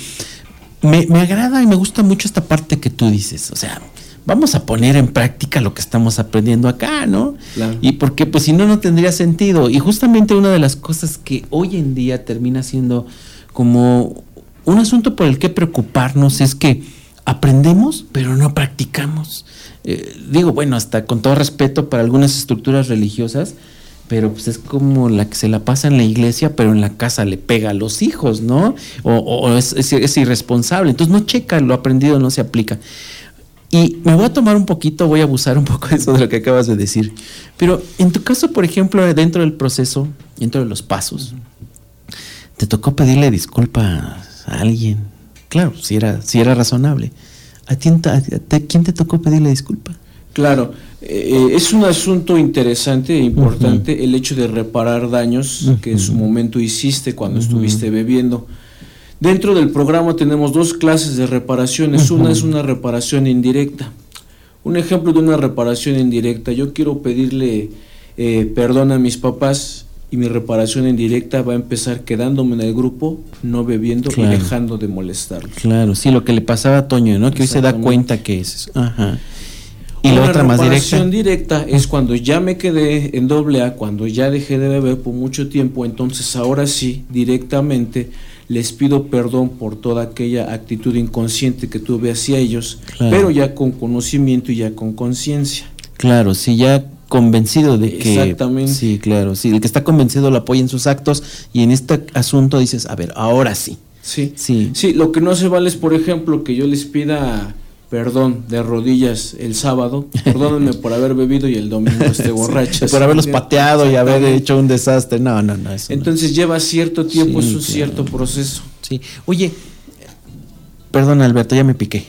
me, me agrada y me gusta mucho esta parte que tú dices, o sea, vamos a poner en práctica lo que estamos aprendiendo acá, ¿no? Claro. Y porque pues si no, no tendría sentido. Y justamente una de las cosas que hoy en día termina siendo como un asunto por el que preocuparnos es que aprendemos, pero no practicamos. Eh, digo, bueno, hasta con todo respeto para algunas estructuras religiosas, pero pues es como la que se la pasa en la iglesia, pero en la casa le pega a los hijos, ¿no? O, o es, es, es irresponsable. Entonces no checa, lo aprendido no se aplica. Y me voy a tomar un poquito, voy a abusar un poco de eso de lo que acabas de decir. Pero en tu caso, por ejemplo, dentro del proceso, dentro de los pasos, ¿te tocó pedirle disculpas a alguien? Claro, si era, si era razonable. ¿A, ti, a, a quién te tocó pedirle disculpa? Claro, eh, es un asunto interesante e importante, uh-huh. el hecho de reparar daños uh-huh. que en su momento hiciste cuando uh-huh. estuviste bebiendo. Dentro del programa tenemos dos clases de reparaciones. Uh-huh. Una es una reparación indirecta. Un ejemplo de una reparación indirecta: yo quiero pedirle eh, perdón a mis papás y mi reparación indirecta va a empezar quedándome en el grupo, no bebiendo claro. y dejando de molestarlos. Claro, sí, lo que le pasaba a Toño, ¿no? Que hoy se da cuenta que es eso. Ajá. Y la otra más directa. La reparación directa es cuando ya me quedé en doble A, cuando ya dejé de beber por mucho tiempo, entonces ahora sí, directamente les pido perdón por toda aquella actitud inconsciente que tuve hacia ellos, claro. pero ya con conocimiento y ya con conciencia. Claro, sí, ya convencido de que... Exactamente. Sí, claro, sí, el que está convencido lo apoya en sus actos y en este asunto dices, a ver, ahora sí. Sí, sí, sí, lo que no se vale es, por ejemplo, que yo les pida perdón de rodillas el sábado, perdónenme por haber bebido y el domingo esté borracho. Sí, por haberlos pateado y haber hecho un desastre, no, no, no. Eso Entonces no. lleva cierto tiempo, sí, es un claro. cierto proceso. Sí, oye, perdón Alberto, ya me piqué.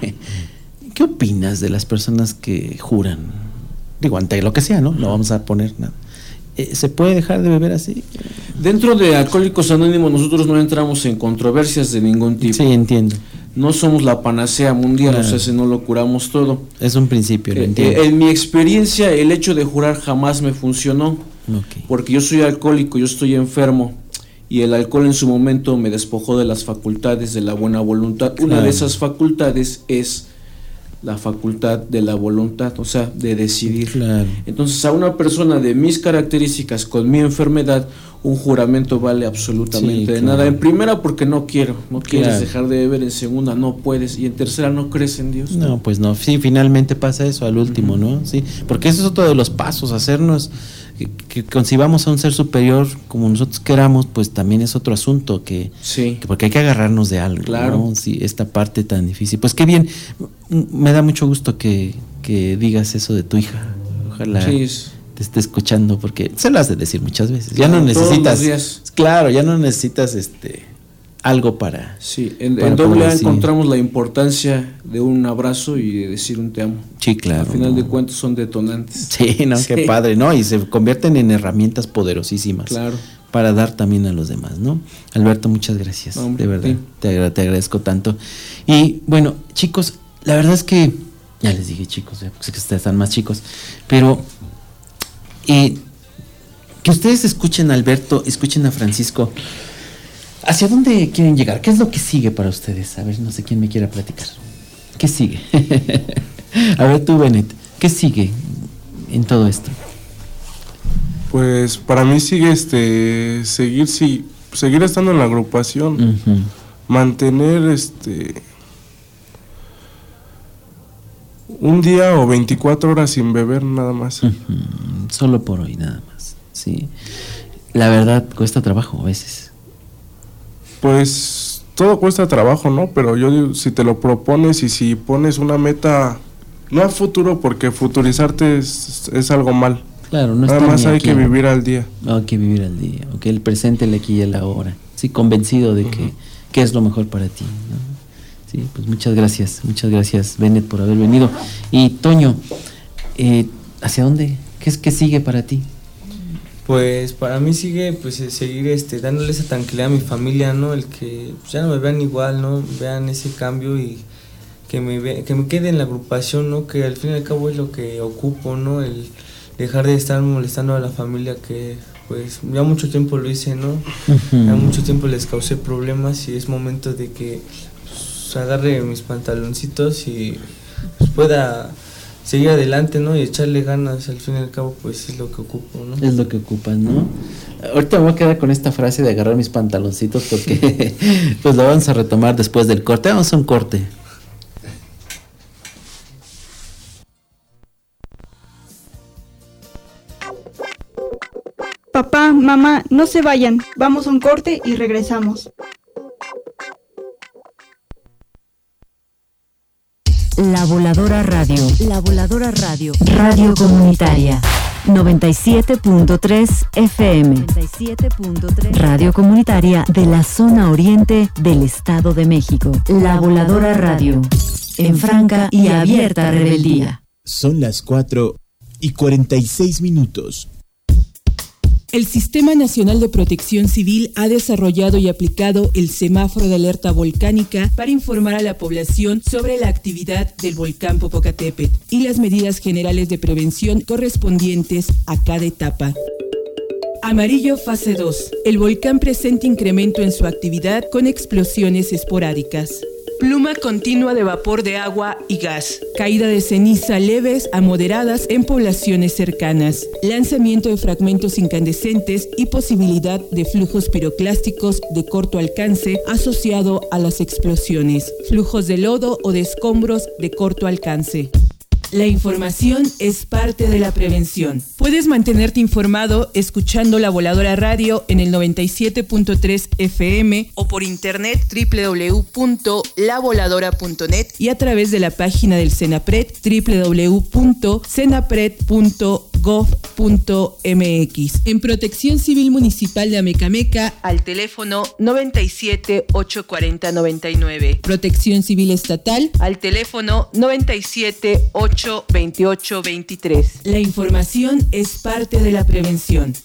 ¿Qué opinas de las personas que juran? Digo, ante lo que sea, ¿no? No vamos a poner nada. ¿Se puede dejar de beber así? Dentro de Alcohólicos Anónimos nosotros no entramos en controversias de ningún tipo. Sí, entiendo. No somos la panacea mundial, claro. o sea, si no lo curamos todo. Es un principio, lo eh, entiendo. Eh, en mi experiencia, el hecho de jurar jamás me funcionó, okay. porque yo soy alcohólico, yo estoy enfermo, y el alcohol en su momento me despojó de las facultades de la buena voluntad. Claro. Una de esas facultades es la facultad de la voluntad, o sea, de decidir. Claro. Entonces, a una persona de mis características, con mi enfermedad, un juramento vale absolutamente Sí, de claro. nada. En primera, porque no quiero, no quieres Claro. dejar de beber. En segunda, no puedes. Y en tercera, no crees en Dios. No, pues no, sí, finalmente pasa eso al último, ¿no? Sí, porque ese es otro de los pasos, hacernos, que, que concibamos a un ser superior como nosotros queramos, pues también es otro asunto, que, Sí. que porque hay que agarrarnos de algo, Claro. ¿no? Sí, esta parte tan difícil. Pues qué bien, m- me da mucho gusto que, que digas eso de tu hija, ojalá Sí, es- te esté escuchando, porque se lo has de decir muchas veces, ya Claro, no todos necesitas, los días. claro, ya no necesitas este algo para... Sí, en, para en doble poder A decir. encontramos la importancia de un abrazo y de decir un te amo. Sí, claro. Al final ¿no? de cuentas son detonantes. Sí, no, qué Sí. padre, ¿no? Y se convierten en herramientas poderosísimas. Claro. Para dar también a los demás, ¿no? Alberto, muchas gracias. No, hombre, de verdad, sí. te, agra- te agradezco tanto. Y bueno, chicos, la verdad es que, ya les dije chicos, ya, pues, que ustedes están más chicos, pero eh, que ustedes escuchen a Alberto, escuchen a Francisco. ¿Hacia dónde quieren llegar? ¿Qué es lo que sigue para ustedes? A ver, no sé quién me quiera platicar. ¿Qué sigue? A ver tú, Bennett, ¿qué sigue en todo esto? Pues para mí sigue este seguir si, seguir estando en la agrupación, Ujú. mantener este un día o veinticuatro horas sin beber nada más. Ujú, solo por hoy nada más, sí. La verdad cuesta trabajo a veces. Pues todo cuesta trabajo, ¿no? Pero yo digo, si te lo propones y si pones una meta, no a futuro, porque futurizarte es, es algo mal. Claro, no Nada estar más ni hay aquí. que vivir al día. Hay que vivir al día, ok, el presente, el aquí y el ahora. Sí, convencido de que, que es lo mejor para ti, ¿no? Sí, pues muchas gracias, muchas gracias, Bennett, por haber venido. Y Toño, eh, ¿hacia dónde? ¿Qué es que sigue para ti? Pues para mí sigue pues eh, seguir este dándole esa tranquilidad a mi familia, ¿no? El que pues, ya no me vean igual, ¿no? Vean ese cambio y que me ve, que me quede en la agrupación, ¿no? Que al fin y al cabo es lo que ocupo, ¿no? El dejar de estar molestando a la familia, que pues ya mucho tiempo lo hice, ¿no? Ujú. Ya mucho tiempo les causé problemas y es momento de que pues, agarre mis pantaloncitos y pues, pueda seguir adelante, ¿no? Y echarle ganas, al fin y al cabo, pues es lo que ocupo, ¿no? Es lo que ocupas, ¿no? Ahorita me voy a quedar con esta frase de agarrar mis pantaloncitos porque pues lo vamos a retomar después del corte. Vamos a un corte. Papá, mamá, no se vayan. Vamos a un corte y regresamos. La Voladora Radio. La Voladora Radio. Radio comunitaria. noventa y siete punto tres F M. noventa y siete punto tres. Radio comunitaria de la zona oriente del Estado de México. La Voladora Radio. En franca y abierta rebeldía. Son las cuatro y cuarenta y seis minutos. El Sistema Nacional de Protección Civil ha desarrollado y aplicado el semáforo de alerta volcánica para informar a la población sobre la actividad del volcán Popocatépetl y las medidas generales de prevención correspondientes a cada etapa. Amarillo fase dos. El volcán presenta incremento en su actividad con explosiones esporádicas. Pluma continua de vapor de agua y gas. Caída de ceniza leves a moderadas en poblaciones cercanas. Lanzamiento de fragmentos incandescentes y posibilidad de flujos piroclásticos de corto alcance asociado a las explosiones. Flujos de lodo o de escombros de corto alcance. La información es parte de la prevención. Puedes mantenerte informado escuchando La Voladora Radio en el noventa y siete punto tres F M o por internet doble u doble u doble u punto la voladora punto net y a través de la página del CENAPRED doble u doble u doble u punto cenapred punto gov punto m x. En Protección Civil Municipal de Amecameca al teléfono noventa y siete, ochocientos cuarenta, noventa y nueve. Protección Civil Estatal al teléfono noventa y siete, ochocientos veintiocho, veintitrés. La información es parte de la prevención.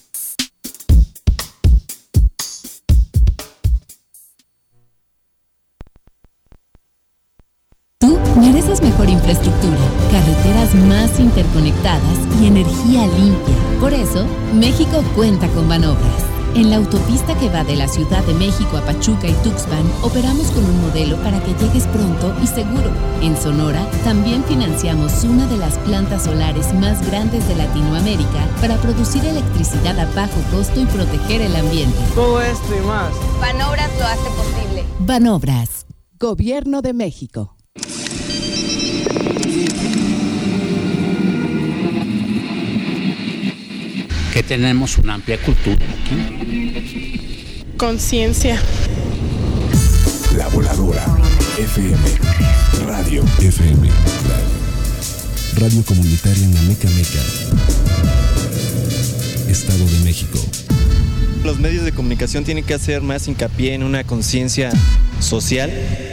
Tú mereces mejor infraestructura, carreteras más interconectadas y energía limpia. Por eso, México cuenta con Banobras. En la autopista que va de la Ciudad de México a Pachuca y Tuxpan, operamos con un modelo para que llegues pronto y seguro. En Sonora, también financiamos una de las plantas solares más grandes de Latinoamérica para producir electricidad a bajo costo y proteger el ambiente. Todo esto y más. Banobras lo hace posible. Banobras, Gobierno de México. Que tenemos una amplia cultura aquí. Conciencia. La Voladora. F M. Radio. F M. Radio. Radio comunitaria en Amecameca, Estado de México. Los medios de comunicación tienen que hacer más hincapié en una conciencia social.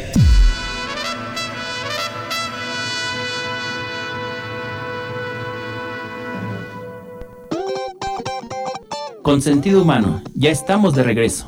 Con sentido humano, ya estamos de regreso.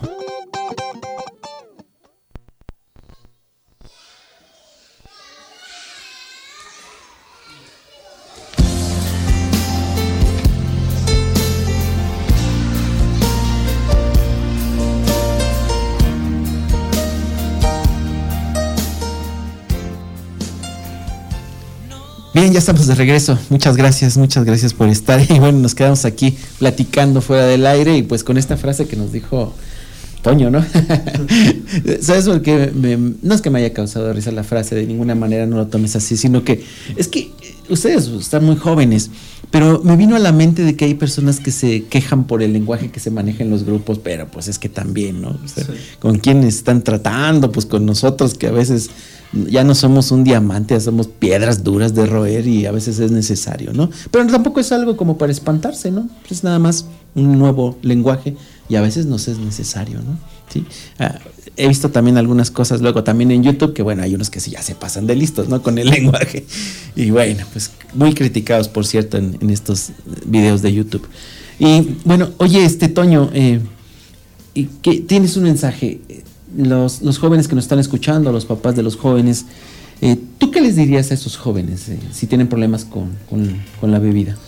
Bien, ya estamos de regreso. Muchas gracias, muchas gracias por estar. Y bueno, nos quedamos aquí platicando fuera del aire y pues con esta frase que nos dijo Toño, ¿no? ¿Sabes por qué? Me, no es que me haya causado risa la frase, de ninguna manera, no lo tomes así, sino que es que ustedes están muy jóvenes, pero me vino a la mente de que hay personas que se quejan por el lenguaje que se maneja en los grupos, pero pues es que también, ¿no? O sea, sí. ¿Con quién están tratando? Pues con nosotros, que a veces ya no somos un diamante, ya somos piedras duras de roer y a veces es necesario, ¿no? Pero tampoco es algo como para espantarse, ¿no? Es nada más un nuevo lenguaje y a veces nos es necesario, ¿no? ¿Sí? Ah, he visto también algunas cosas luego también en YouTube que bueno, hay unos que sí ya se pasan de listos, ¿no? Con el lenguaje y bueno, pues muy criticados, por cierto, en, en estos videos de YouTube. Y bueno, oye, este Toño, eh, ¿y qué, tienes un mensaje? Los, los jóvenes que nos están escuchando, los papás de los jóvenes, eh, ¿tú qué les dirías a esos jóvenes eh, si tienen problemas con, con, con la bebida?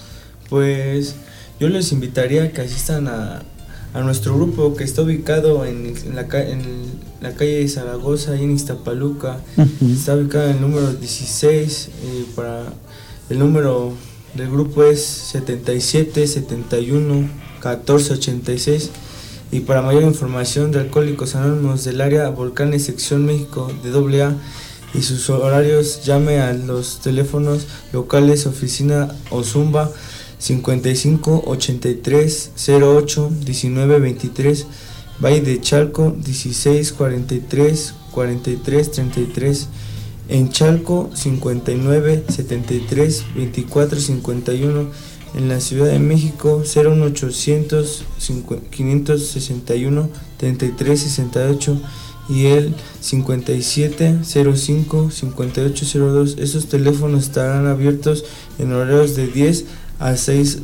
Pues yo les invitaría a que asistan a, a nuestro grupo que está ubicado en, en, la, en la calle de Zaragoza, ahí en Iztapaluca. Uh-huh. Está ubicado en el número dieciséis, eh, para el número del grupo es setenta y siete, setenta y uno, catorce, ochenta y seis. Y para mayor información de Alcohólicos Anónimos del área Volcanes Sección México de doble A y sus horarios, llame a los teléfonos locales Oficina Ozumba cincuenta y cinco, ochenta y tres, cero ocho, diecinueve, veintitrés, Valle de Chalco dieciséis, cuarenta y tres, cuarenta y tres, treinta y tres, en Chalco cincuenta y nueve, setenta y tres, veinticuatro, cincuenta y uno, en la Ciudad de México cero uno ochocientos, quinientos sesenta y uno, treinta y tres, sesenta y ocho y el cincuenta y siete, cero cinco, cincuenta y ocho, cero dos. Esos teléfonos estarán abiertos en horarios de diez a seis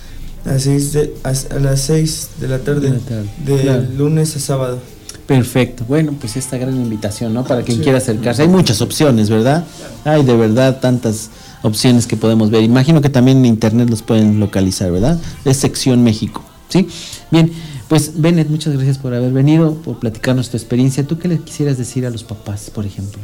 a seis de, a, a las seis de la tarde, de, la tarde. de claro. lunes a sábado. Perfecto. Bueno, pues esta gran invitación, ¿no? Para quien sí. quiera acercarse. Hay muchas opciones, ¿verdad? Hay de verdad tantas opciones que podemos ver. Imagino que también en internet los pueden localizar, ¿verdad? Es Sección México, ¿sí? Bien, pues Bennett, muchas gracias por haber venido, por platicarnos tu experiencia. ¿Tú qué le quisieras decir a los papás, por ejemplo?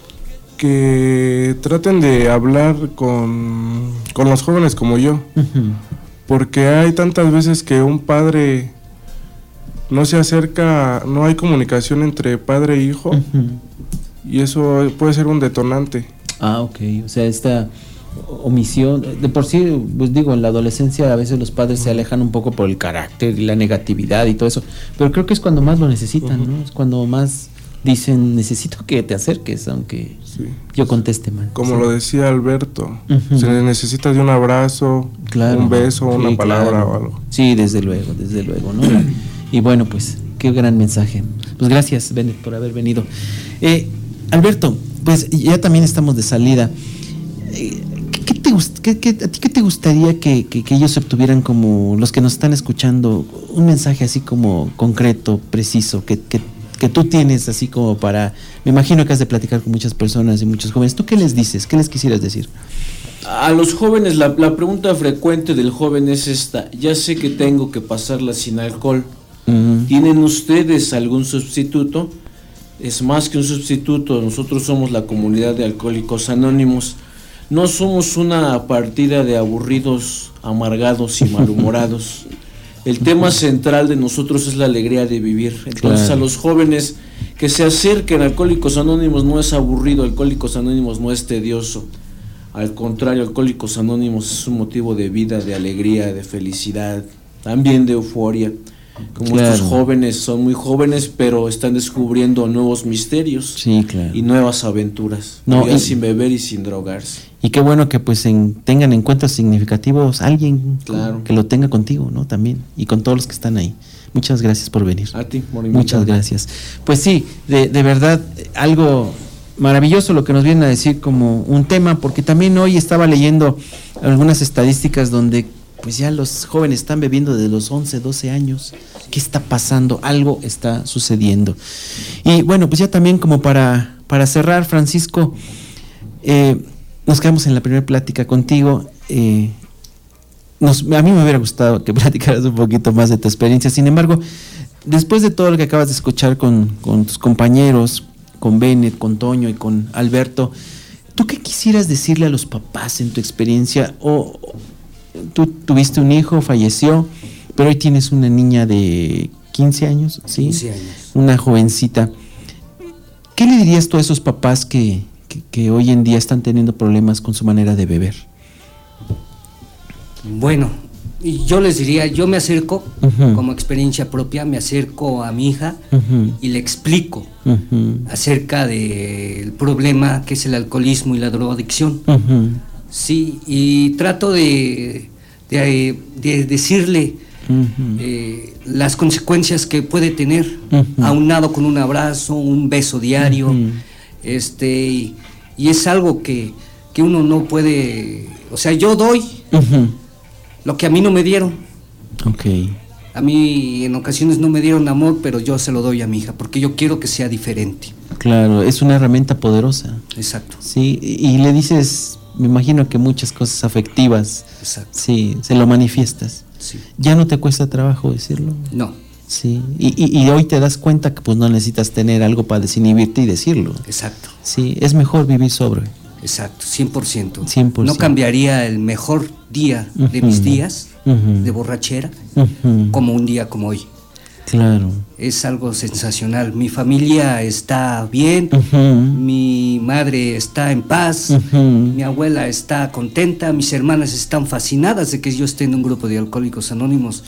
Que traten de hablar con, con los jóvenes como yo. Uh-huh. Porque hay tantas veces que un padre no se acerca, no hay comunicación entre padre e hijo, uh-huh. y eso puede ser un detonante. Ah, ok, o sea, esta omisión, de por sí, pues digo, en la adolescencia a veces los padres uh-huh. se alejan un poco por el carácter y la negatividad y todo eso, pero creo que es cuando más lo necesitan, uh-huh. ¿no? Es cuando más dicen, necesito que te acerques, aunque sí. yo conteste mal. Como sí. lo decía Alberto, uh-huh. se necesita de un abrazo, claro, un beso, sí, una palabra claro. o algo. Sí, desde luego, desde luego, ¿no? Y bueno, pues, qué gran mensaje. Pues gracias, Bennett, por haber venido. Eh, Alberto, pues ya también estamos de salida. Eh, ¿qué te gust- qué, qué, ¿A ti qué te gustaría que, que, que ellos obtuvieran, como los que nos están escuchando, un mensaje así como concreto, preciso, que, que, que tú tienes así como para... Me imagino que has de platicar con muchas personas y muchos jóvenes. ¿Tú qué les dices? ¿Qué les quisieras decir? A los jóvenes, la, la pregunta frecuente del joven es esta: ya sé que tengo que pasarla sin alcohol, Uh-huh. ¿Tienen ustedes algún sustituto? Es más que un sustituto, nosotros somos la comunidad de Alcohólicos Anónimos. No somos una partida de aburridos, amargados y malhumorados. El tema central de nosotros es la alegría de vivir. Entonces, claro, a los jóvenes que se acerquen a Alcohólicos Anónimos no es aburrido, Alcohólicos Anónimos no es tedioso. Al contrario, Alcohólicos Anónimos es un motivo de vida, de alegría, de felicidad, también de euforia. Como claro, estos jóvenes son muy jóvenes, pero están descubriendo nuevos misterios, sí, claro, y nuevas aventuras, no, y, sin beber y sin drogarse. Y qué bueno que pues en, tengan encuentros significativos alguien, claro, que lo tenga contigo, ¿no? También, y con todos los que están ahí. Muchas gracias por venir. A ti, por Muchas gracias. Pues sí, de, de verdad, algo maravilloso lo que nos vienen a decir como un tema, porque también hoy estaba leyendo algunas estadísticas donde pues ya los jóvenes están bebiendo desde los once, doce años. ¿Qué está pasando? Algo está sucediendo. Y bueno, pues ya también como para, para cerrar, Francisco, eh, nos quedamos en la primera plática contigo. Eh, nos, a mí me hubiera gustado que platicaras un poquito más de tu experiencia. Sin embargo, después de todo lo que acabas de escuchar con, con tus compañeros, con Bennett, con Toño y con Alberto, ¿tú qué quisieras decirle a los papás en tu experiencia? O tú tuviste un hijo, falleció, pero hoy tienes una niña de quince años, ¿sí? quince años. Una jovencita. ¿Qué le dirías tú a esos papás que, que, que hoy en día están teniendo problemas con su manera de beber? Bueno, yo les diría, yo me acerco, uh-huh, como experiencia propia, me acerco a mi hija, uh-huh, y le explico, uh-huh, acerca del problema que es el alcoholismo y la drogadicción. Uh-huh. Sí, y trato de, de, de decirle uh-huh, eh, las consecuencias que puede tener, uh-huh, aunado con un abrazo, un beso diario, uh-huh, este y, y es algo que, que uno no puede, o sea, yo doy uh-huh, lo que a mí no me dieron. Okay. A mí en ocasiones no me dieron amor, pero yo se lo doy a mi hija, porque yo quiero que sea diferente. Claro, es una herramienta poderosa. Exacto. Sí, y le dices, me imagino que muchas cosas afectivas. Exacto. Sí, se lo manifiestas. Sí. ¿Ya no te cuesta trabajo decirlo? No. Sí, y, y, y hoy te das cuenta que pues no necesitas tener algo para desinhibirte y decirlo. Exacto. Sí, es mejor vivir sobrio. Exacto, cien por ciento. cien por ciento. No cambiaría el mejor día uh-huh, de mis días, uh-huh, de borrachera, uh-huh, como un día como hoy. Claro. Es algo sensacional. Mi familia está bien, uh-huh, mi madre está en paz, uh-huh, mi abuela está contenta, mis hermanas están fascinadas de que yo esté en un grupo de Alcohólicos Anónimos.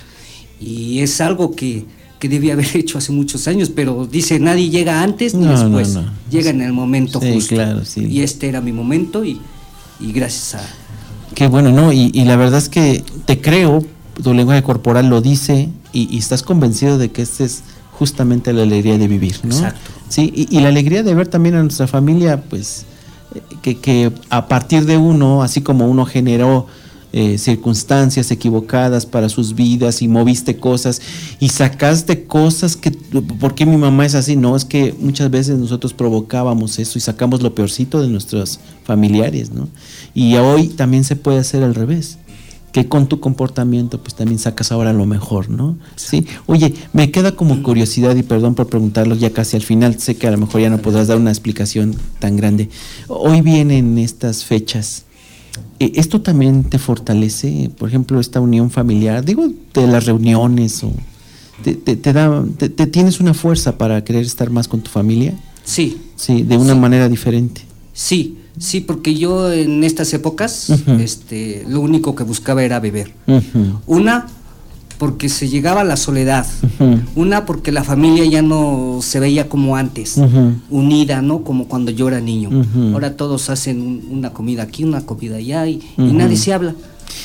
Y es algo que, que debí haber hecho hace muchos años, pero dice, nadie llega antes ni no, después, no, no. llega en el momento sí, justo. Claro, sí. Y este era mi momento y, y gracias a... Qué bueno, ¿no? Y, y la verdad es que te creo, tu lenguaje corporal lo dice y, y estás convencido de que esta es justamente la alegría de vivir, ¿no? Exacto. Sí, y, y la alegría de ver también a nuestra familia, pues, que, que a partir de uno, así como uno generó Eh, circunstancias equivocadas para sus vidas y moviste cosas y sacaste cosas que, ¿por qué mi mamá es así? No, es que muchas veces nosotros provocábamos eso y sacamos lo peorcito de nuestros familiares, ¿no? Y hoy también se puede hacer al revés, que con tu comportamiento pues también sacas ahora lo mejor, ¿no? Sí. Oye, me queda como curiosidad y perdón por preguntarlo ya casi al final, sé que a lo mejor ya no podrás dar una explicación tan grande. Hoy vienen estas fechas. ¿Esto también te fortalece, por ejemplo, esta unión familiar? Digo, de las reuniones, o te, te, te da, te, te tienes una fuerza para querer estar más con tu familia. Sí. Sí, de una sí. manera diferente. Sí, sí, porque yo en estas épocas, uh-huh, este, lo único que buscaba era beber. Uh-huh. Una, porque se llegaba a la soledad. Uh-huh. Una, porque la familia ya no se veía como antes, uh-huh, unida, ¿no? Como cuando yo era niño. Uh-huh. Ahora todos hacen un, una comida aquí, una comida allá y, uh-huh, y nadie se habla.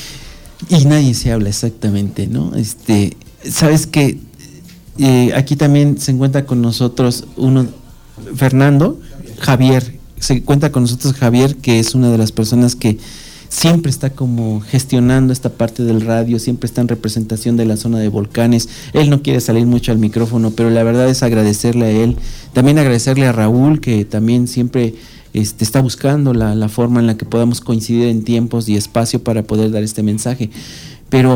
Y nadie se habla, exactamente, ¿no? Este, sabes que eh, aquí también se encuentra con nosotros uno, Fernando, Javier, se encuentra con nosotros Javier, que es una de las personas que siempre está como gestionando esta parte del radio, siempre está en representación de la zona de volcanes. Él no quiere salir mucho al micrófono, pero la verdad es agradecerle a él, también agradecerle a Raúl, que también siempre este, está buscando la, la forma en la que podamos coincidir en tiempos y espacio para poder dar este mensaje. Pero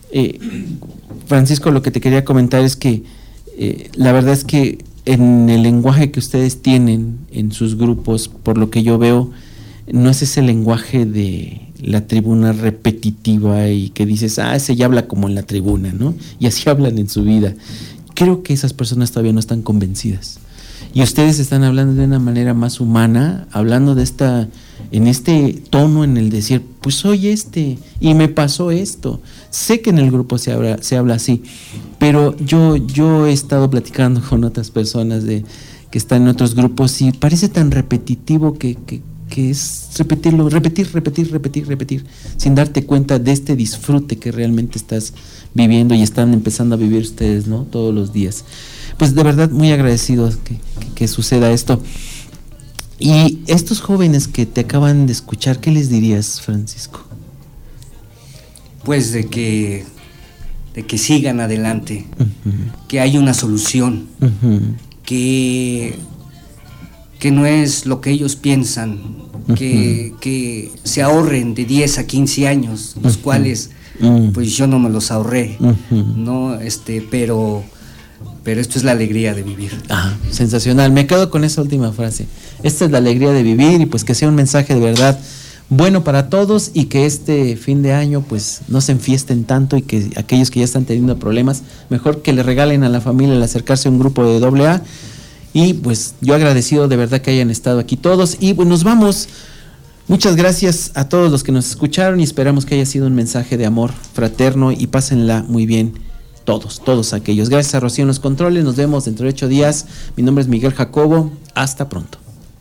Eh, Francisco, lo que te quería comentar es que eh, la verdad es que en el lenguaje que ustedes tienen en sus grupos, por lo que yo veo, no es ese lenguaje de la tribuna repetitiva y que dices, ah, ese ya habla como en la tribuna, ¿no? Y así hablan en su vida. Creo que esas personas todavía no están convencidas. Y ustedes están hablando de una manera más humana, hablando de esta, en este tono en el decir, pues soy este, y me pasó esto. Sé que en el grupo se habla, se habla así, pero yo, yo he estado platicando con otras personas de, que están en otros grupos y parece tan repetitivo que, que, que es repetirlo, repetir, repetir, repetir, repetir, sin darte cuenta de este disfrute que realmente estás viviendo y están empezando a vivir ustedes, ¿no? Todos los días. Pues de verdad muy agradecidos que, que, que suceda esto. Y estos jóvenes que te acaban de escuchar, ¿qué les dirías, Francisco? Pues de que de que sigan adelante, uh-huh. que hay una solución, uh-huh. que que no es lo que ellos piensan, uh-huh. que, que se ahorren de diez a quince años, los uh-huh. cuales uh-huh. pues yo no me los ahorré, uh-huh. no, este, pero pero esto es la alegría de vivir. Ah, sensacional. Me quedo con esa última frase. Esta es la alegría de vivir y pues que sea un mensaje de verdad bueno para todos y que este fin de año pues no se enfiesten tanto y que aquellos que ya están teniendo problemas, mejor que le regalen a la familia el acercarse a un grupo de doble A. Y pues yo agradecido de verdad que hayan estado aquí todos y pues nos vamos. Muchas gracias a todos los que nos escucharon y esperamos que haya sido un mensaje de amor fraterno y pásenla muy bien. Todos, todos aquellos. Gracias a Rocío en los controles. Nos vemos dentro de ocho días. Mi nombre es Miguel Jacobo. Hasta pronto.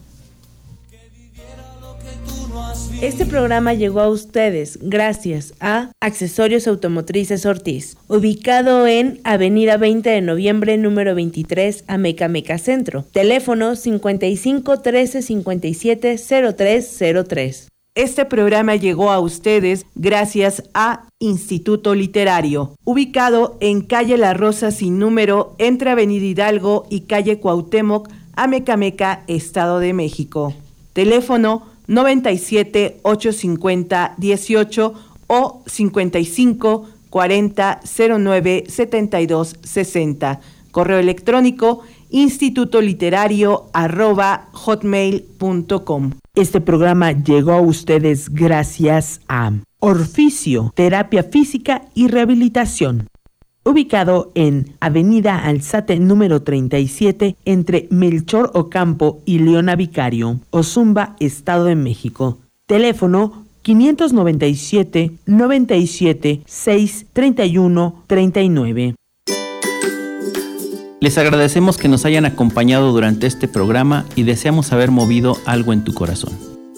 Este programa llegó a ustedes gracias a Accesorios Automotrices Ortiz, ubicado en Avenida veinte de noviembre, número veintitrés, Amecameca Centro. Teléfono cincuenta y cinco, trece, cincuenta y siete, cero tres cero tres. Este programa llegó a ustedes gracias a Instituto Literario, ubicado en calle La Rosa sin número, entre Avenida Hidalgo y calle Cuauhtémoc, Amecameca, Estado de México. Teléfono noventa y siete, ochocientos cincuenta, dieciocho o cincuenta y cinco, cuarenta, cero nueve, setenta y dos, sesenta. Correo electrónico institutoliterario arroba hotmail punto com. Este programa llegó a ustedes gracias a Orficio, Terapia Física y Rehabilitación, ubicado en Avenida Alzate número treinta y siete, entre Melchor Ocampo y Leona Vicario, Ozumba, Estado de México. Teléfono quinientos noventa y siete, noventa y siete, seis, treinta y uno, treinta y nueve. Les agradecemos que nos hayan acompañado durante este programa y deseamos haber movido algo en tu corazón.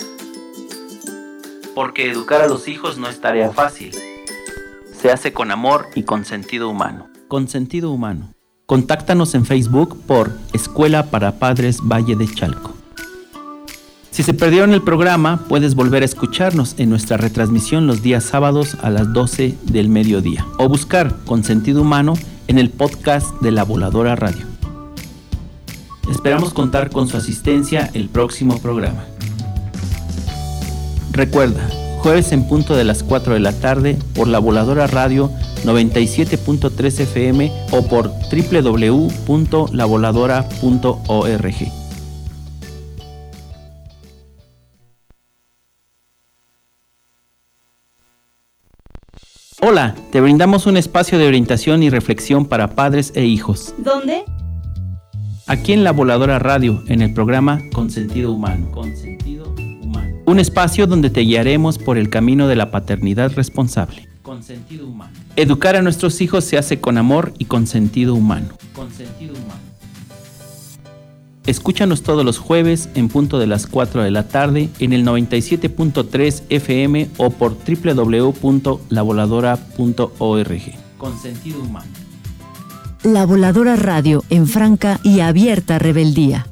Porque educar a los hijos no es tarea fácil. Se hace con amor y con sentido humano. Con sentido humano. Contáctanos en Facebook por Escuela para Padres Valle de Chalco. Si se perdieron el programa, puedes volver a escucharnos en nuestra retransmisión los días sábados a las doce del mediodía o buscar Con Sentido Humano en el podcast de La Voladora Radio. Esperamos contar con su asistencia el próximo programa. Recuerda, jueves en punto de las cuatro de la tarde por La Voladora Radio noventa y siete punto tres F M o por doble u doble u doble u punto la voladora punto org. Hola, te brindamos un espacio de orientación y reflexión para padres e hijos. ¿Dónde? Aquí en La Voladora Radio, en el programa Con Sentido Humano. Con Sentido Humano. Un espacio donde te guiaremos por el camino de la paternidad responsable. Con Sentido Humano. Educar a nuestros hijos se hace con amor y con sentido humano. Con Sentido Humano. Escúchanos todos los jueves en punto de las cuatro de la tarde en el noventa y siete punto tres F M o por doble u doble u doble u punto la voladora punto org. Con sentido humano. La Voladora Radio en franca y abierta rebeldía.